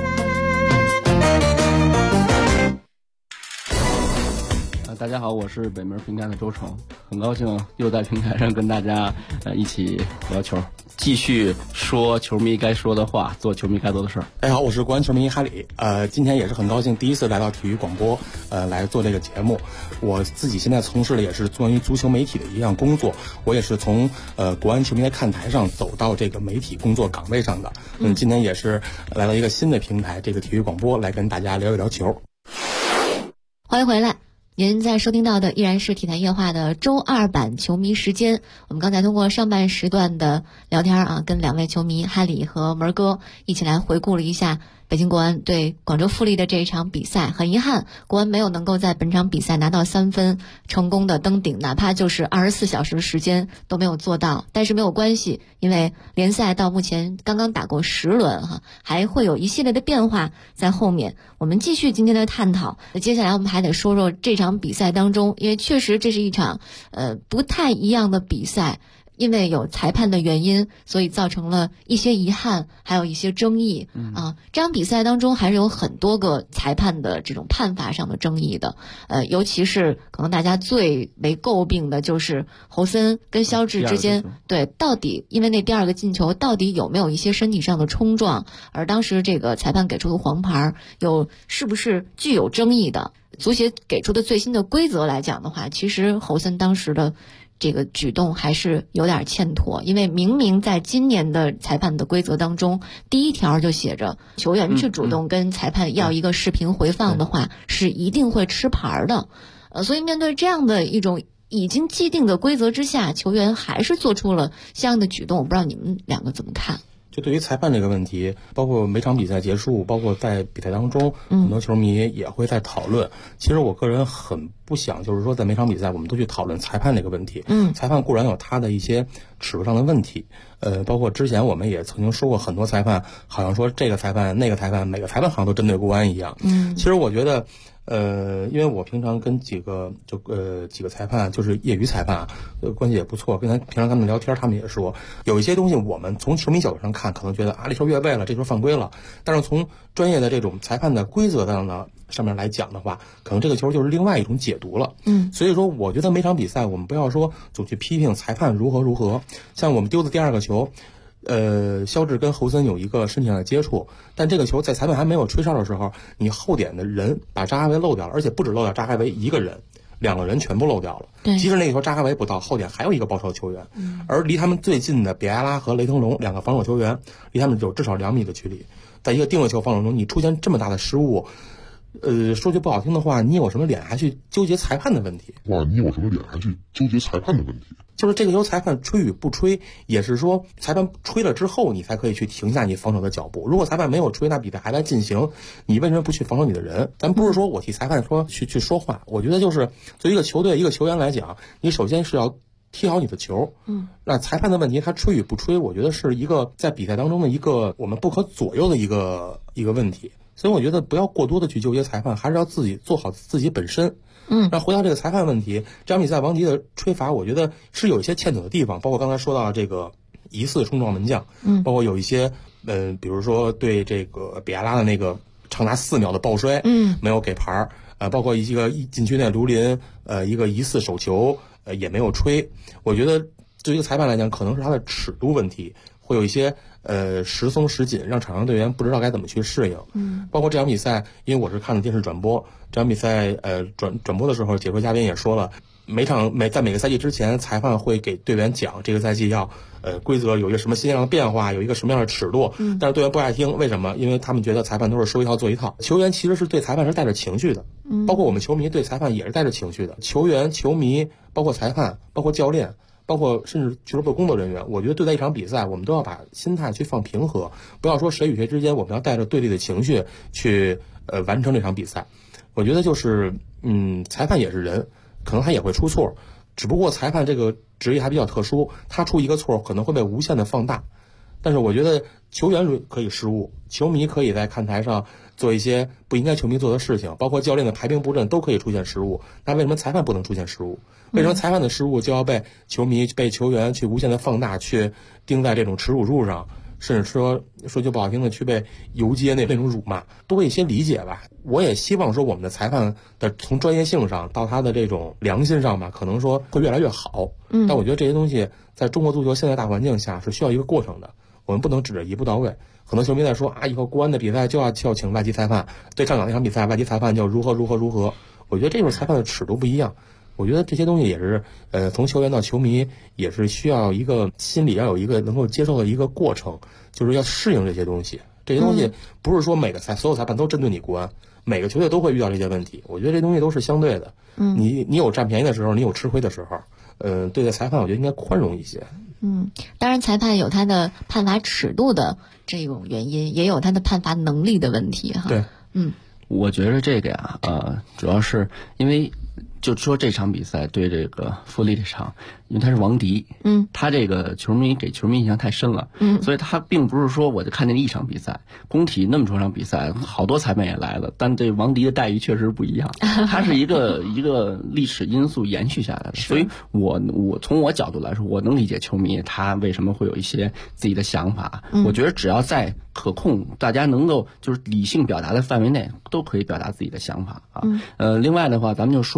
大家好，我是北门平台的周成，很高兴又在平台上跟大家一起聊球，继续说球迷该说的话，做球迷该做的事儿。 大家好，我是国安球迷哈里，今天也是很高兴第一次来到体育广播，来做这个节目。我自己现在从事的也是关于足球媒体的一项工作，我也是从国安球迷的看台上走到这个媒体工作岗位上的。今天也是来到一个新的平台，这个体育广播来跟大家聊一聊球。 欢迎回来。您在收听到的依然是体坛夜话的周二版球迷时间。我们刚才通过上半时段的聊天啊，跟两位球迷哈里和门哥一起来回顾了一下北京国安对广州富力的这一场比赛。很遗憾，国安没有能够在本场比赛拿到3分，成功的登顶，哪怕就是24小时的时间都没有做到。但是没有关系，因为联赛到目前刚刚打过10轮哈，还会有一系列的变化在后面。我们继续今天的探讨。接下来我们还得说说这场比赛当中，因为确实这是一场不太一样的比赛。因为有裁判的原因，所以造成了一些遗憾，还有一些争议这场比赛当中还是有很多个裁判的这种判罚上的争议的，尤其是可能大家最为诟病的就是侯森跟肖智之间，对，到底因为那第二个进球到底有没有一些身体上的冲撞，而当时这个裁判给出的黄牌又是不是具有争议的。足协给出的最新的规则来讲的话，其实侯森当时的这个举动还是有点欠妥，因为明明在今年的裁判的规则当中，第一条就写着，球员去主动跟裁判要一个视频回放的话，是一定会吃牌的。所以面对这样的一种已经既定的规则之下，球员还是做出了相应的举动，我不知道你们两个怎么看？ 就对于裁判这个问题，包括每场比赛结束，包括在比赛当中，很多球迷也会在讨论。其实我个人很不想，就是说在每场比赛我们都去讨论裁判这个问题。裁判固然有他的一些尺度上的问题，包括之前我们也曾经说过，很多裁判好像说这个裁判那个裁判，每个裁判好像都针对国安一样。其实我觉得。因为我平常跟几个裁判，就是业余裁判，关系也不错。平常跟他们聊天，他们也说，有一些东西我们从球迷角度上看，可能觉得这球越位了，这球犯规了。但是从专业的这种裁判的规则上面来讲的话，可能这个球就是另外一种解读了。所以说我觉得每场比赛我们不要说总去批评裁判如何，像我们丢的第二个球。肖智跟侯森有一个身体上的接触，但这个球在裁判还没有吹哨的时候，你后点的人把扎哈维漏掉了，而且不止漏掉扎哈维一个人，2个人全部漏掉了。即使那个球扎哈维不到，后点还有一个报仇球员，而离他们最近的比埃拉和雷腾龙2个防守球员，离他们有至少2米的距离，在一个定位球防守中，你出现这么大的失误，说句不好听的话，你有什么脸还去纠结裁判的问题？就是这个球裁判吹与不吹，也是说裁判吹了之后，你才可以去停下你防守的脚步。如果裁判没有吹，那比赛还在进行，你为什么不去防守你的人？咱不是说我替裁判去说话，我觉得就是作为一个球队一个球员来讲，你首先是要踢好你的球。那裁判的问题，他吹与不吹，我觉得是一个在比赛当中的一个我们不可左右的一个问题。所以我觉得不要过多的去纠结裁判，还是要自己做好自己本身。那回到这个裁判问题，这场比赛王迪的吹罚，我觉得是有一些欠妥的地方，包括刚才说到这个疑似冲撞门将，包括有一些比如说对这个比埃拉的那个长达4秒的抱摔，没有给牌包括一个禁区内卢林一个疑似手球也没有吹。我觉得对于一个裁判来讲，可能是他的尺度问题，会有一些时松时紧，让场上队员不知道该怎么去适应。包括这场比赛，因为我是看了电视转播，这场比赛转播的时候，解说嘉宾也说了，在每个赛季之前，裁判会给队员讲这个赛季要规则有一个什么新样的变化，有一个什么样的尺度，但是队员不爱听，为什么？因为他们觉得裁判都是说一套做一套。球员其实是对裁判是带着情绪的，包括我们球迷对裁判也是带着情绪的。球员、球迷，包括裁判，包括教练。包括甚至俱乐部工作人员，我觉得对待一场比赛，我们都要把心态去放平和，不要说谁与谁之间，我们要带着对立的情绪去完成这场比赛。我觉得就是裁判也是人，可能他也会出错，只不过裁判这个职业还比较特殊，他出一个错可能会被无限的放大。但是我觉得球员可以失误，球迷可以在看台上做一些不应该球迷做的事情，包括教练的排兵布阵都可以出现失误。那为什么裁判不能出现失误？为什么裁判的失误就要被球迷、被球员去无限的放大，去钉在这种耻辱柱上，甚至说句不好听的，去被游街那种辱骂？多一些理解吧。我也希望说我们的裁判的从专业性上到他的这种良心上吧，可能说会越来越好。但我觉得这些东西在中国足球现在大环境下是需要一个过程的，我们不能指着一步到位。很多球迷在说以后国安的比赛就要请外籍裁判，对上港那场比赛外籍裁判就如何。我觉得这种裁判的尺度不一样。我觉得这些东西也是，从球员到球迷也是需要一个心理要有一个能够接受的一个过程，就是要适应这些东西。这些东西不是说所有裁判都针对你国安，每个球队都会遇到这些问题。我觉得这东西都是相对的。你有占便宜的时候，你有吃亏的时候，对待裁判我觉得应该宽容一些。 当然裁判有他的判罚尺度的这种原因，也有他的判罚能力的问题哈。 对， 我觉得这个呀，主要是因为就说这场比赛对这个富力这场，因为他是王迪，他这个球迷给球迷印象太深了，所以他并不是说我就看见一场比赛，工体那么多场比赛，好多裁判也来了，但这王迪的待遇确实不一样，他是一个历史因素延续下来的，所以我从我角度来说，我能理解球迷他为什么会有一些自己的想法，我觉得只要在可控，大家能够就是理性表达的范围内，都可以表达自己的想法啊。另外的话，咱们就说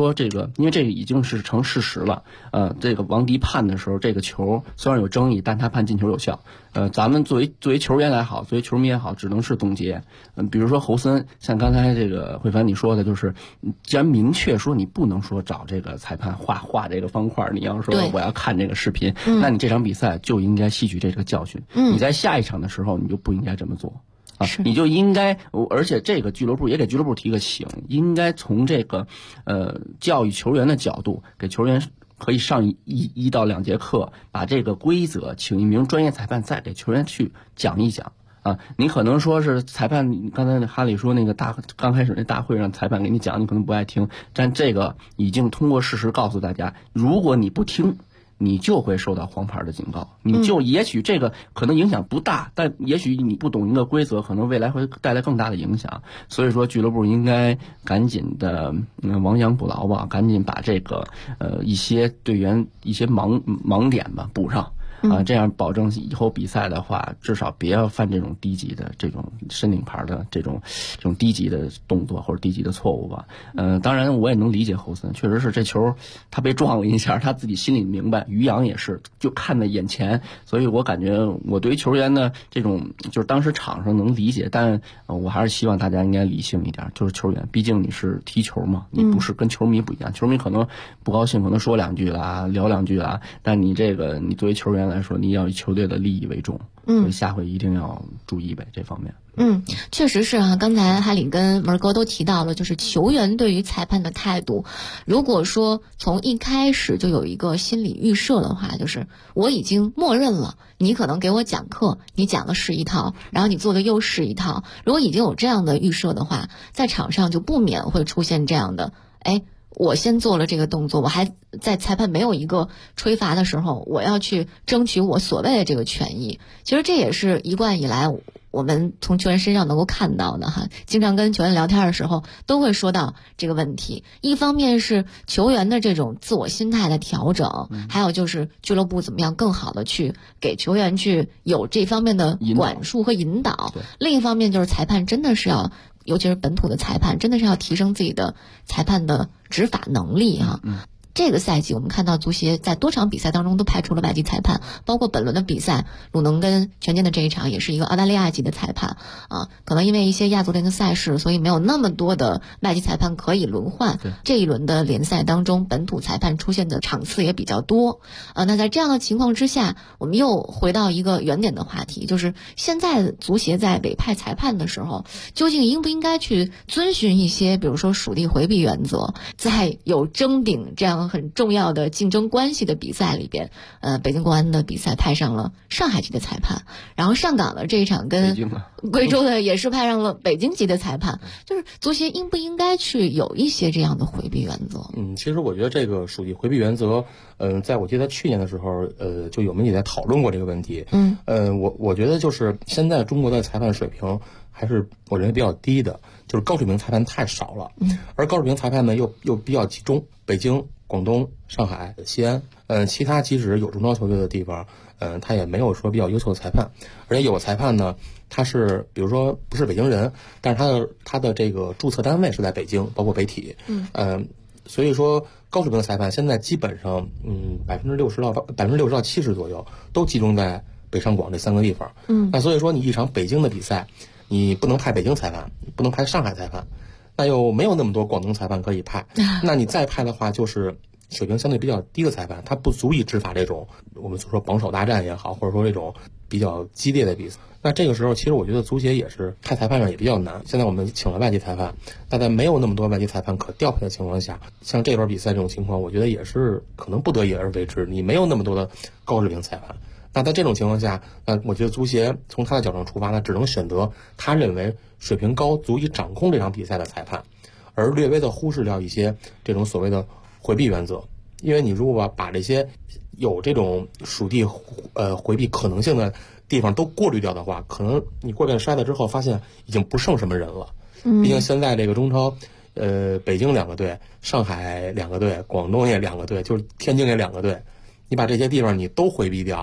说这个，因为这个已经是成事实了。这个王迪判的时候，这个球虽然有争议，但他判进球有效。咱们作为球员来好，作为球迷也好，只能是总结。比如说侯森，像刚才这个慧凡你说的，就是既然明确说你不能说找这个裁判画这个方块，你要说我要看这个视频，那你这场比赛就应该吸取这个教训。你在下一场的时候，你就不应该这么做。你就应该，而且这个俱乐部也给俱乐部提个醒，应该从这个教育球员的角度，给球员可以上1到2节课，把这个规则请一名专业裁判再给球员去讲一讲。你可能说是裁判，刚才哈里说那个刚开始那大会让裁判给你讲，你可能不爱听，但这个已经通过事实告诉大家，如果你不听，你就会受到黄牌的警告，你就也许这个可能影响不大，但也许你不懂一个规则，可能未来会带来更大的影响。所以说俱乐部应该赶紧的亡羊补牢吧，赶紧把这个一些队员一些盲点吧补上。这样保证以后比赛的话，至少别要犯这种低级的这种申领牌的这种低级的动作或者低级的错误吧。当然我也能理解侯森，确实是这球他被撞了一下，他自己心里明白，于洋也是就看在眼前，所以我感觉我对于球员的这种就是当时场上能理解，但我还是希望大家应该理性一点，就是球员毕竟你是踢球嘛，你不是跟球迷不一样，球迷可能不高兴，可能说2句啦，聊2句啦，但你这个你作为球员来说，你要以球队的利益为重，所以下回一定要注意呗这方面。 确实是啊，刚才哈里跟门哥都提到了，就是球员对于裁判的态度，如果说从一开始就有一个心理预设的话，就是我已经默认了你可能给我讲课，你讲的是一套，然后你做的又是一套，如果已经有这样的预设的话，在场上就不免会出现这样的我先做了这个动作，我还在裁判没有一个吹罚的时候，我要去争取我所谓的这个权益。其实这也是一贯以来我们从球员身上能够看到的哈，经常跟球员聊天的时候都会说到这个问题。一方面是球员的这种自我心态的调整，还有就是俱乐部怎么样更好的去给球员去有这方面的管束和引导。另一方面就是裁判真的是要，尤其是本土的裁判，真的是要提升自己的裁判的执法能力哈。这个赛季我们看到足协在多场比赛当中都派出了外籍裁判，包括本轮的比赛，鲁能跟权健的这一场也是一个澳大利亚籍的裁判可能因为一些亚足联的赛事，所以没有那么多的外籍裁判可以轮换。这一轮的联赛当中，本土裁判出现的场次也比较多那在这样的情况之下，我们又回到一个原点的话题，就是现在足协在委派裁判的时候，究竟应不应该去遵循一些比如说属地回避原则，在有争顶这样很重要的竞争关系的比赛里边，北京国安的比赛派上了上海籍的裁判，然后上港的这一场跟贵州的也是派上了北京籍的裁判，就是足协应不应该去有一些这样的回避原则？ 其实我觉得这个属地回避原则，在我记得去年的时候，就有媒体在讨论过这个问题。我觉得就是现在中国的裁判水平还是我认为比较低的，就是高水平裁判太少了，而高水平裁判呢又比较集中，北京、广东、上海、西安，其他即使有中超球队的地方，他也没有说比较优秀的裁判，而且有的裁判呢，他是比如说不是北京人，但是他的这个注册单位是在北京，包括北体，所以说高水平的裁判现在基本上60%到70%左右都集中在北上广这3个地方。那所以说你一场北京的比赛，你不能派北京裁判，不能派上海裁判，那又没有那么多广东裁判可以派，那你再派的话就是水平相对比较低的裁判，他不足以执法这种我们所说榜首大战也好，或者说这种比较激烈的比赛。那这个时候其实我觉得足协也是派裁判上也比较难，现在我们请了外籍裁判，但在没有那么多外籍裁判可调配的情况下，像这轮比赛这种情况，我觉得也是可能不得已而为之，你没有那么多的高水平裁判，那在这种情况下，我觉得足协从他的角度出发呢，只能选择他认为水平高足以掌控这场比赛的裁判，而略微的忽视掉一些这种所谓的回避原则。因为你如果把这些有这种属地回避可能性的地方都过滤掉的话，可能你过遍筛了之后发现已经不剩什么人了。毕竟现在这个中超北京2个队，上海2个队，广东也2个队，就是天津也2个队，你把这些地方你都回避掉，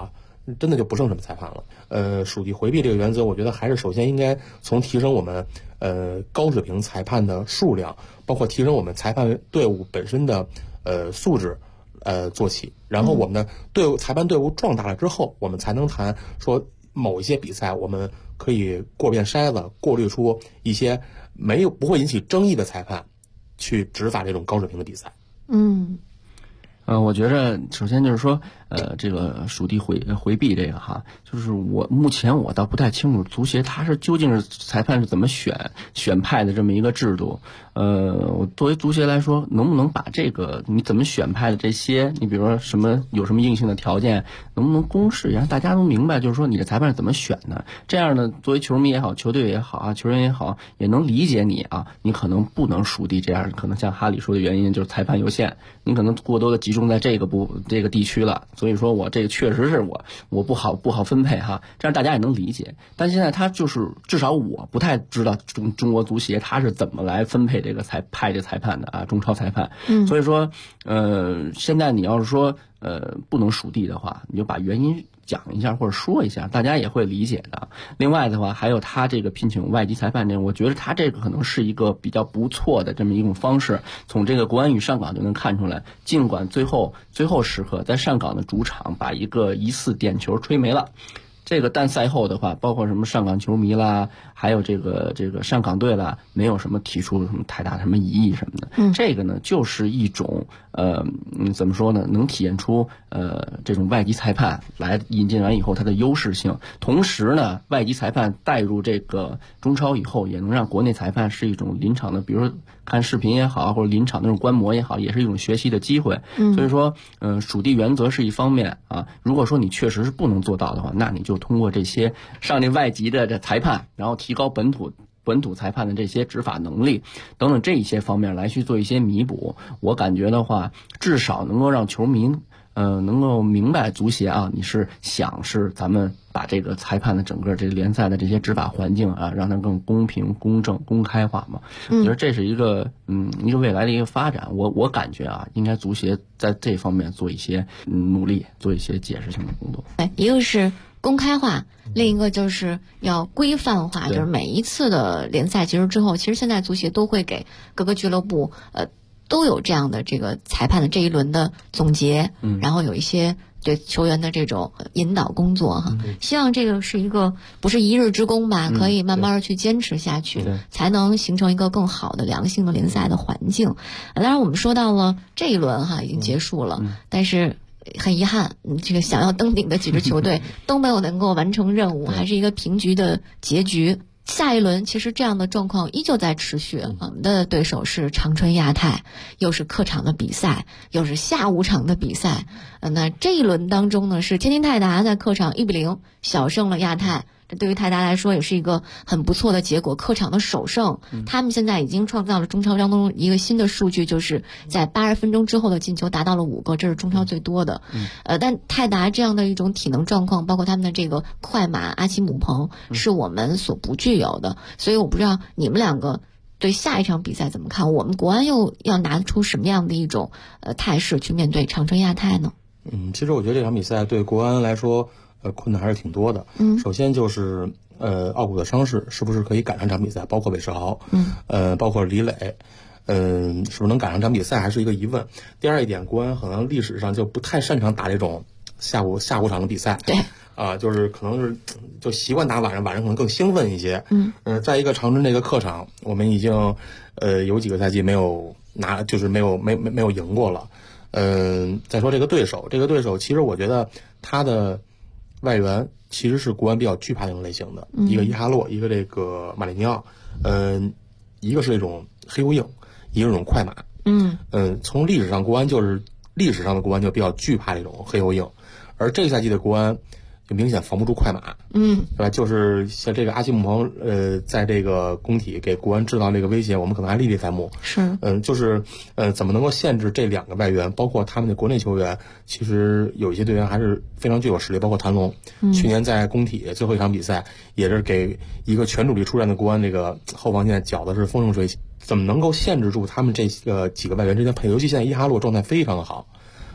真的就不剩什么裁判了。属地回避这个原则，我觉得还是首先应该从提升我们高水平裁判的数量，包括提升我们裁判队伍本身的素质做起，然后我们的裁判队伍壮大了之后，我们才能谈说某一些比赛我们可以过遍筛子，过滤出一些不会引起争议的裁判去执法这种高水平的比赛。 我觉着首先就是说，这个属地回避这个哈，就是目前我倒不太清楚足协它是究竟是裁判是怎么选派的这么一个制度。我作为足协来说，能不能把这个你怎么选派的这些，你比如说有什么硬性的条件，能不能公示，让大家都明白，就是说你的裁判是怎么选的。这样呢，作为球迷也好，球队也好啊，球员也好，也能理解你啊，你可能不能属地这样，可能像哈里说的原因就是裁判有限，你可能过多的集中在这个地区了，所以说我这个确实是我不好分配哈，这样大家也能理解。但现在他就是至少我不太知道中国足协他是怎么来分配这个派这裁判的啊，中超裁判。所以说现在你要是说不能属地的话，你就把原因讲一下或者说一下，大家也会理解的。另外的话，还有他这个聘请外籍裁判我觉得他这个可能是一个比较不错的这么一种方式。从这个国安与上港就能看出来，尽管最后时刻在上港的主场把一个疑似点球吹没了。这个但赛后的话，包括什么上港球迷啦，还有这个上港队啦，没有什么提出什么太大什么疑义什么的。这个呢就是一种怎么说呢，能体现出这种外籍裁判来引进完以后它的优势性。同时呢，外籍裁判带入这个中超以后，也能让国内裁判是一种临场的，比如说看视频也好，或者临场那种观摩也好，也是一种学习的机会。所以说属地原则是一方面啊，如果说你确实是不能做到的话，那你就通过这些上这外籍的这裁判，然后提高本土裁判的这些执法能力等等这一些方面来去做一些弥补。我感觉的话，至少能够让球迷能够明白足协啊，你是咱们把这个裁判的整个这个联赛的这些执法环境啊，让它更公平、公正、公开化嘛。我觉得这是一个未来的一个发展。我感觉啊，应该足协在这方面做一些努力，做一些解释性的工作。 一个是公开化，另一个就是要规范化，就是每一次的联赛结束之后，其实现在足协都会给各个俱乐部都有这样的这个裁判的这一轮的总结，然后有一些对球员的这种引导工作哈。希望这个是一个不是一日之功吧，可以慢慢的去坚持下去，才能形成一个更好的良性的联赛的环境。当然我们说到了这一轮哈已经结束了，但是很遗憾，这个想要登顶的几支球队都没有能够完成任务，还是一个平局的结局。下一轮其实这样的状况依旧在持续，我们的对手是长春亚泰，又是客场的比赛，又是下午场的比赛。那这一轮当中呢，是天津泰达在客场1-0小胜了亚泰。这对于泰达来说也是一个很不错的结果，客场的首胜。他们现在已经创造了中超当中一个新的数据，就是在80分钟之后的进球达到了5个，这是中超最多的。但泰达这样的一种体能状况，包括他们的这个快马阿奇姆彭，是我们所不具有的。所以我不知道你们两个对下一场比赛怎么看？我们国安又要拿出什么样的一种态势去面对长春亚泰呢？ 其实我觉得这场比赛对国安来说困难还是挺多的。首先就是奥古的伤势是不是可以赶上场比赛，包括韦世豪，包括李磊，是不是能赶上场比赛还是一个疑问。第二一点，国安可能历史上就不太擅长打这种下午场的比赛， 对就是可能是就习惯打晚上可能更兴奋一些。在一个长春这个客场，我们已经有几个赛季没有就是没有赢过了。再说这个对手其实我觉得他的外援其实是国安比较惧怕那种类型的，一个伊哈洛，一个这个马里尼奥，一个是那种黑又硬，一个是这种快马。从历史上的国安就比较惧怕这种黑又硬，而这个赛季的国安就明显防不住快马，对吧？就是像这个阿奇姆彭，在这个工体给国安制造这个威胁，我们可能还历历在目。就是怎么能够限制这两个外援，包括他们的国内球员，其实有一些队员还是非常具有实力，包括谭龙，去年在工体最后一场比赛，也是给一个全主力出战的国安这个后防线搅的是风生水起。怎么能够限制住他们这几个外援之间配合？尤其现在伊哈洛状态非常好。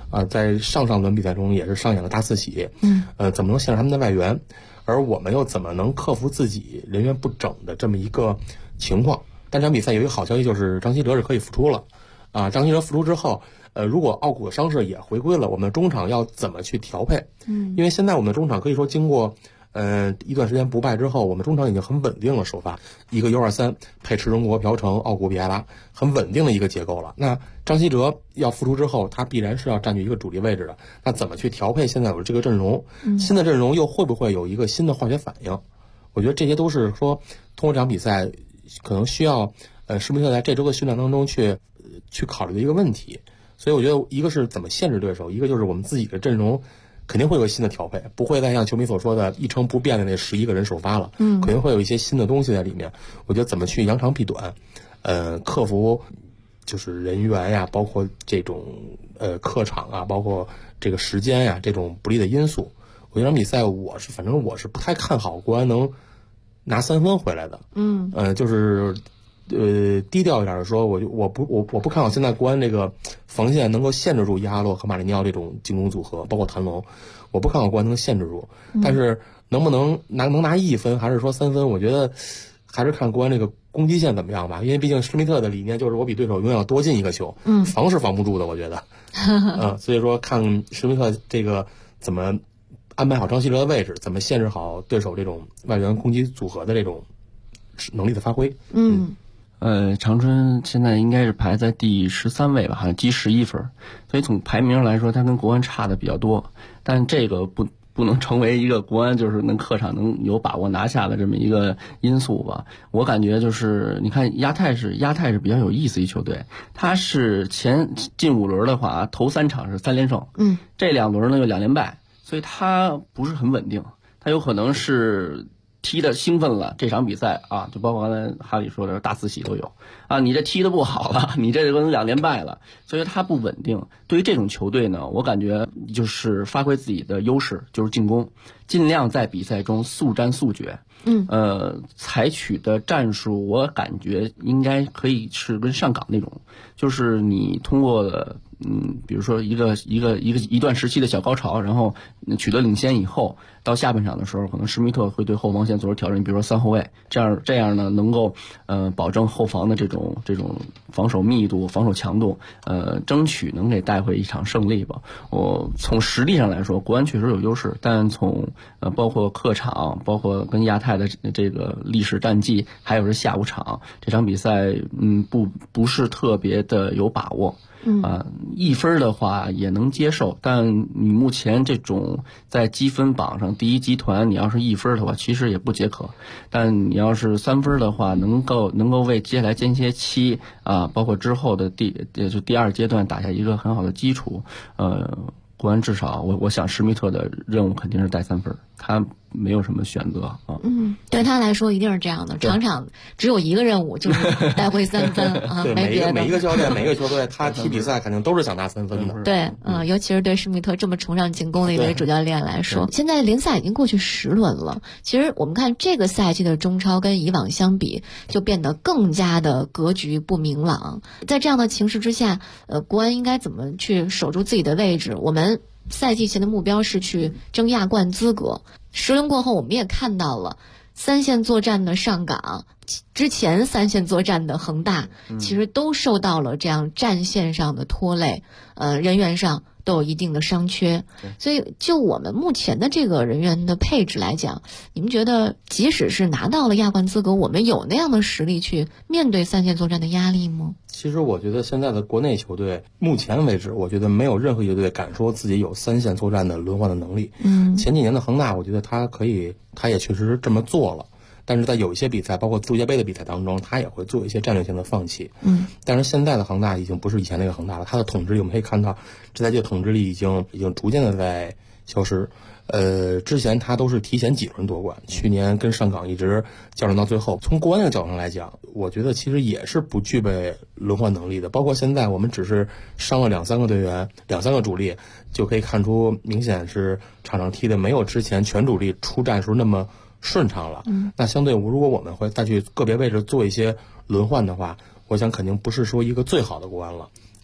在上轮比赛中也是上演了大四喜，怎么能限制他们的外援？而我们又怎么能克服自己人员不整的这么一个情况？但这场比赛有一个好消息，就是张稀哲是可以复出了，张稀哲复出之后，如果奥古的伤势也回归了，我们的中场要怎么去调配？因为现在我们的中场可以说经过一段时间不败之后，我们中场已经很稳定了，首发一个 U23 配池中国、朴成、奥古、比埃拉，很稳定的一个结构了。那张稀哲要复出之后，他必然是要占据一个主力位置的。那怎么去调配现在有的这个阵容？新的阵容又会不会有一个新的化学反应？我觉得这些都是说通过这场比赛可能需要施密特在这周的训练当中去考虑的一个问题。所以我觉得一个是怎么限制对手，一个就是我们自己的阵容肯定会有新的调配，不会再像球迷所说的一成不变的那11个人首发了，肯定会有一些新的东西在里面。我觉得怎么去扬长避短，克服就是人员呀，包括这种客场啊，包括这个时间呀这种不利的因素。我觉得这场比赛反正我是不太看好国安能拿3分回来的。就是低调一点的说，我不看好现在国安这个防线能够限制住伊哈洛和马里尼奥这种进攻组合，包括谭龙，我不看好国安能限制住。但是能不能拿1分，还是说3分，我觉得还是看国安这个攻击线怎么样吧。因为毕竟施密特的理念就是我比对手永远要多进一个球，防是防不住的，我觉得。所以说看施密特这个怎么安排好张稀哲的位置，怎么限制好对手这种外援攻击组合的这种能力的发挥。 长春现在应该是排在第13位吧，好像积11分，所以从排名上来说，它跟国安差的比较多。但这个不能成为一个国安就是能客场能有把握拿下的这么一个因素吧。我感觉就是你看亚太是比较有意思一球队，它是前进5轮的话，头3场是3连胜，这2轮呢又2连败，所以它不是很稳定，它有可能是踢的兴奋了，这场比赛啊，就包括刚才哈里说的大四喜都有啊，你这踢的不好了，你这可能2连败了，所以它不稳定。对于这种球队呢，我感觉就是发挥自己的优势，就是进攻，尽量在比赛中速战速决。采取的战术我感觉应该可以是跟上港那种，就是你通过比如说一段时期的小高潮，然后取得领先以后，到下半场的时候，可能施密特会对后防线做出调整，比如说3后卫，这样呢能够保证后防的这种防守密度、防守强度，争取能给带回一场胜利吧。我从实力上来说，国安确实有优势，但从包括客场，包括跟亚太的这个历史战绩，还有是下午场这场比赛，不是特别的有把握。1分的话也能接受，但你目前这种在积分榜上第一集团，你要是1分的话，其实也不解渴。但你要是3分的话，能够为接下来间歇期包括之后的第2阶段打下一个很好的基础。国安至少我想施密特的任务肯定是带3分，他没有什么选择啊。 对他来说一定是这样的，场场只有一个任务，就是带回3分啊， 对， 没别的。 每一个教练、每一个球队，他踢比赛肯定都是想拿3分的。 对，尤其是对施密特这么崇尚进攻的一位主教练来说，现在联赛已经过去10轮了。其实我们看这个赛季的中超跟以往相比，就变得更加的格局不明朗。在这样的情势之下，国安应该怎么去守住自己的位置？我们赛季前的目标是去争亚冠资格。10轮过后，我们也看到了3线作战的上港，之前3线作战的恒大，其实都受到了这样战线上的拖累，人员上都有一定的伤缺。所以就我们目前的这个人员的配置来讲，你们觉得即使是拿到了亚冠资格，我们有那样的实力去面对3线作战的压力吗？ 其实我觉得现在的国内球队，目前为止，我觉得没有任何球队敢说自己有3线作战的轮换的能力。前几年的恒大，我觉得他也确实这么做了。但是在有一些比赛，包括足协杯的比赛当中，他也会做一些战略性的放弃。但是现在的恒大已经不是以前那个恒大了，他的统治力我们可以看到，这赛季的统治力已经逐渐的在消失。之前他都是提前几轮夺冠，去年跟上港一直较量到最后。从国安的角度上来讲，我觉得其实也是不具备轮换能力的。包括现在我们只是伤了2-3个队员，2-3个主力，就可以看出明显是场上踢的没有之前全主力出战时候那么顺畅了。那相对如果我们会再去个别位置做一些轮换的话，我想肯定不是说一个最好的国安了。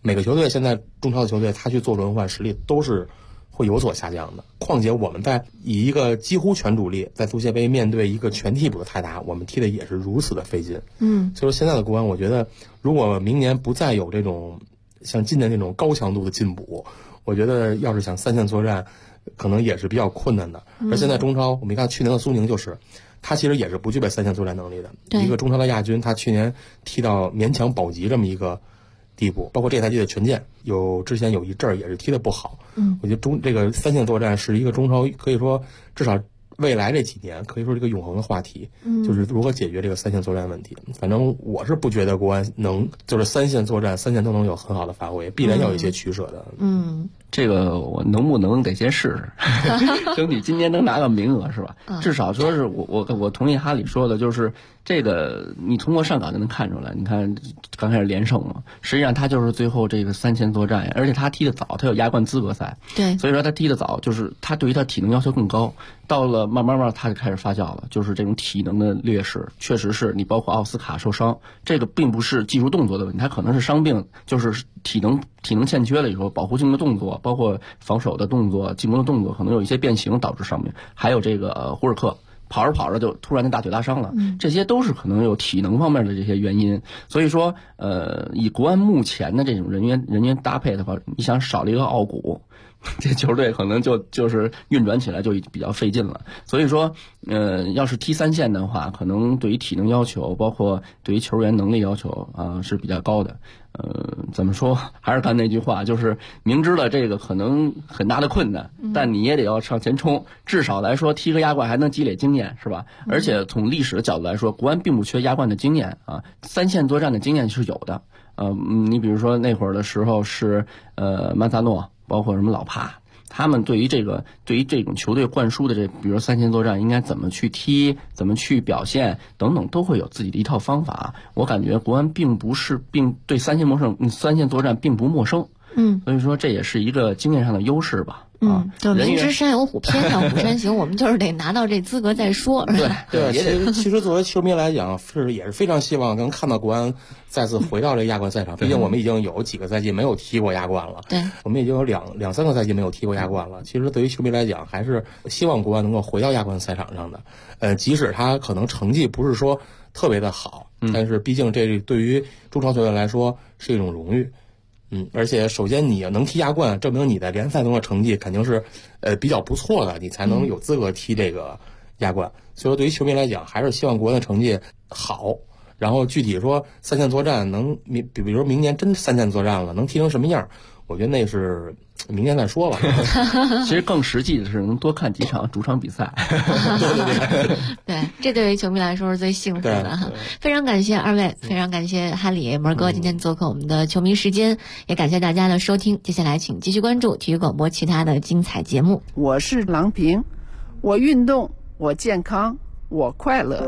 每个球队现在中超的球队，他去做轮换实力都是会有所下降的。况且我们在以一个几乎全主力在足协杯面对一个全替补的泰达，我们踢的也是如此的费劲。所以说现在的国安，我觉得如果明年不再有这种像今年这种高强度的进补，我觉得要是想3线作战，可能也是比较困难的。而现在中超，我们看去年的苏宁就是。他其实也是不具备3线作战能力的，一个中超的亚军，他去年踢到勉强保级这么一个地步，包括这赛季的权健，之前有一阵儿也是踢得不好。我觉得这个3线作战是一个中超可以说至少未来这几年可以说是一个永恒的话题，就是如何解决这个3线作战问题。反正我是不觉得国安能就是3线作战3线都能有很好的发挥，必然要有一些取舍的。 这个我能不能得先试试，争取今年能拿个名额是吧？至少说是我同意哈里说的，就是这个你通过上港就能看出来。你看刚开始连胜嘛，实际上他就是最后这个3线作战，而且他踢得早，他有亚冠资格赛， 对， 所以说他踢得早，就是他对于他体能要求更高。到了慢慢他就开始发酵了，就是这种体能的劣势，确实是你包括奥斯卡受伤，这个并不是技术动作的问题，他可能是伤病，就是体能欠缺了以后，保护性的动作，包括防守的动作、进攻的动作，可能有一些变形导致伤病。还有这个胡尔克跑着就突然就大腿拉伤了，这些都是可能有体能方面的这些原因。所以说，以国安目前的这种人员搭配的话，你想少了一个奥古，这球队可能就是运转起来就比较费劲了。所以说，要是踢3线的话，可能对于体能要求，包括对于球员能力要求是比较高的。怎么说？还是看那句话，就是明知了这个可能很大的困难，但你也得要上前冲。至少来说，踢个亚冠还能积累经验，是吧？而且从历史的角度来说，国安并不缺亚冠的经验啊，3线作战的经验是有的。你比如说那会儿的时候是曼萨诺，包括什么老帕。他们对于这种球队灌输的比如说3线作战应该怎么去踢，怎么去表现等等，都会有自己的一套方法。我感觉国安并对3线作战并不陌生。所以说这也是一个经验上的优势吧。 就明知山有虎，偏向虎山行，我们就是得拿到这资格再说。 对，其实作为球迷来讲，也是非常希望能看到国安再次回到这个亚冠赛场。毕竟我们已经有几个赛季没有踢过亚冠了， 对， 我们已经有两三个赛季没有踢过亚冠了。其实对于球迷来讲，还是希望国安能够回到亚冠赛场上的。即使他可能成绩不是说特别的好，但是毕竟这对于中超球队来说是一种荣誉。而且首先你能踢亚冠，证明你在联赛中的成绩肯定是比较不错的，你才能有资格踢这个亚冠。所以说对于球迷来讲，还是希望国安的成绩好。然后具体说3线作战比如明年真3线作战了，能踢成什么样，我觉得那是明年再说吧。 其实更实际的是能多看几场主场比赛。 对，这对于球迷来说是最幸福的哈。非常感谢二位，非常感谢哈里门哥今天做客我们的球迷时间，也感谢大家的收听。接下来请继续关注体育广播其他的精彩节目。 我是郎平，我运动，我健康，我快乐。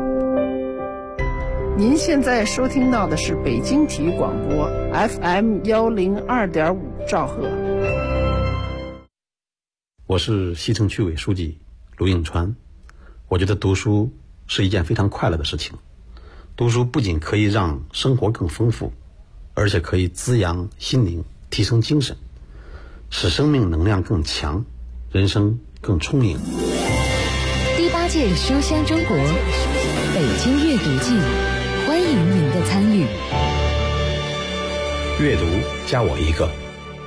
您现在收听到的是北京体育广播 FM 102.5兆赫。 我是西城区委书记卢应川。我觉得读书是一件非常快乐的事情。读书不仅可以让生活更丰富，而且可以滋养心灵，提升精神，使生命能量更强，人生更充盈。 第8届书香中国北京阅读季，欢迎您的参与。 阅读加我一个。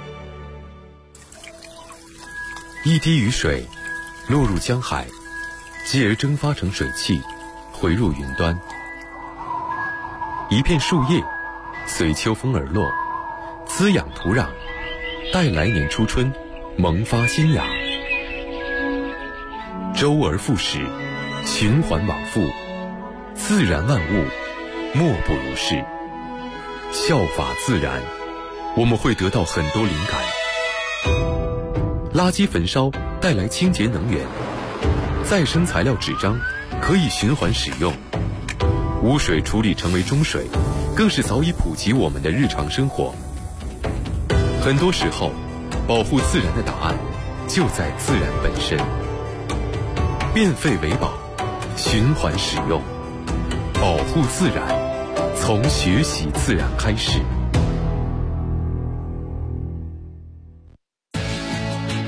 一滴雨水落入江海，继而蒸发成水汽，回入云端。一片树叶随秋风而落，滋养土壤，待来年初春萌发新芽。周而复始，循环往复，自然万物莫不如是。效法自然，我们会得到很多灵感。垃圾焚烧带来清洁能源，再生材料纸张可以循环使用，污水处理成为中水，更是早已普及我们的日常生活。很多时候，保护自然的答案就在自然本身。变废为宝，循环使用，保护自然，从学习自然开始。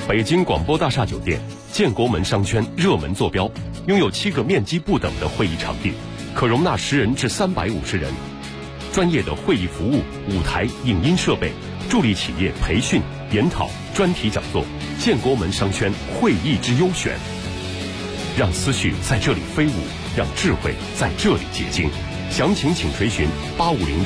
北京广播大厦酒店建国门商圈热门坐标，拥有7个面积不等的会议场地，可容纳10人至350人。专业的会议服务、舞台、影音设备，助力企业培训、研讨、专题讲座。建国门商圈会议之优选，让思绪在这里飞舞，让智慧在这里结晶。详情请垂询850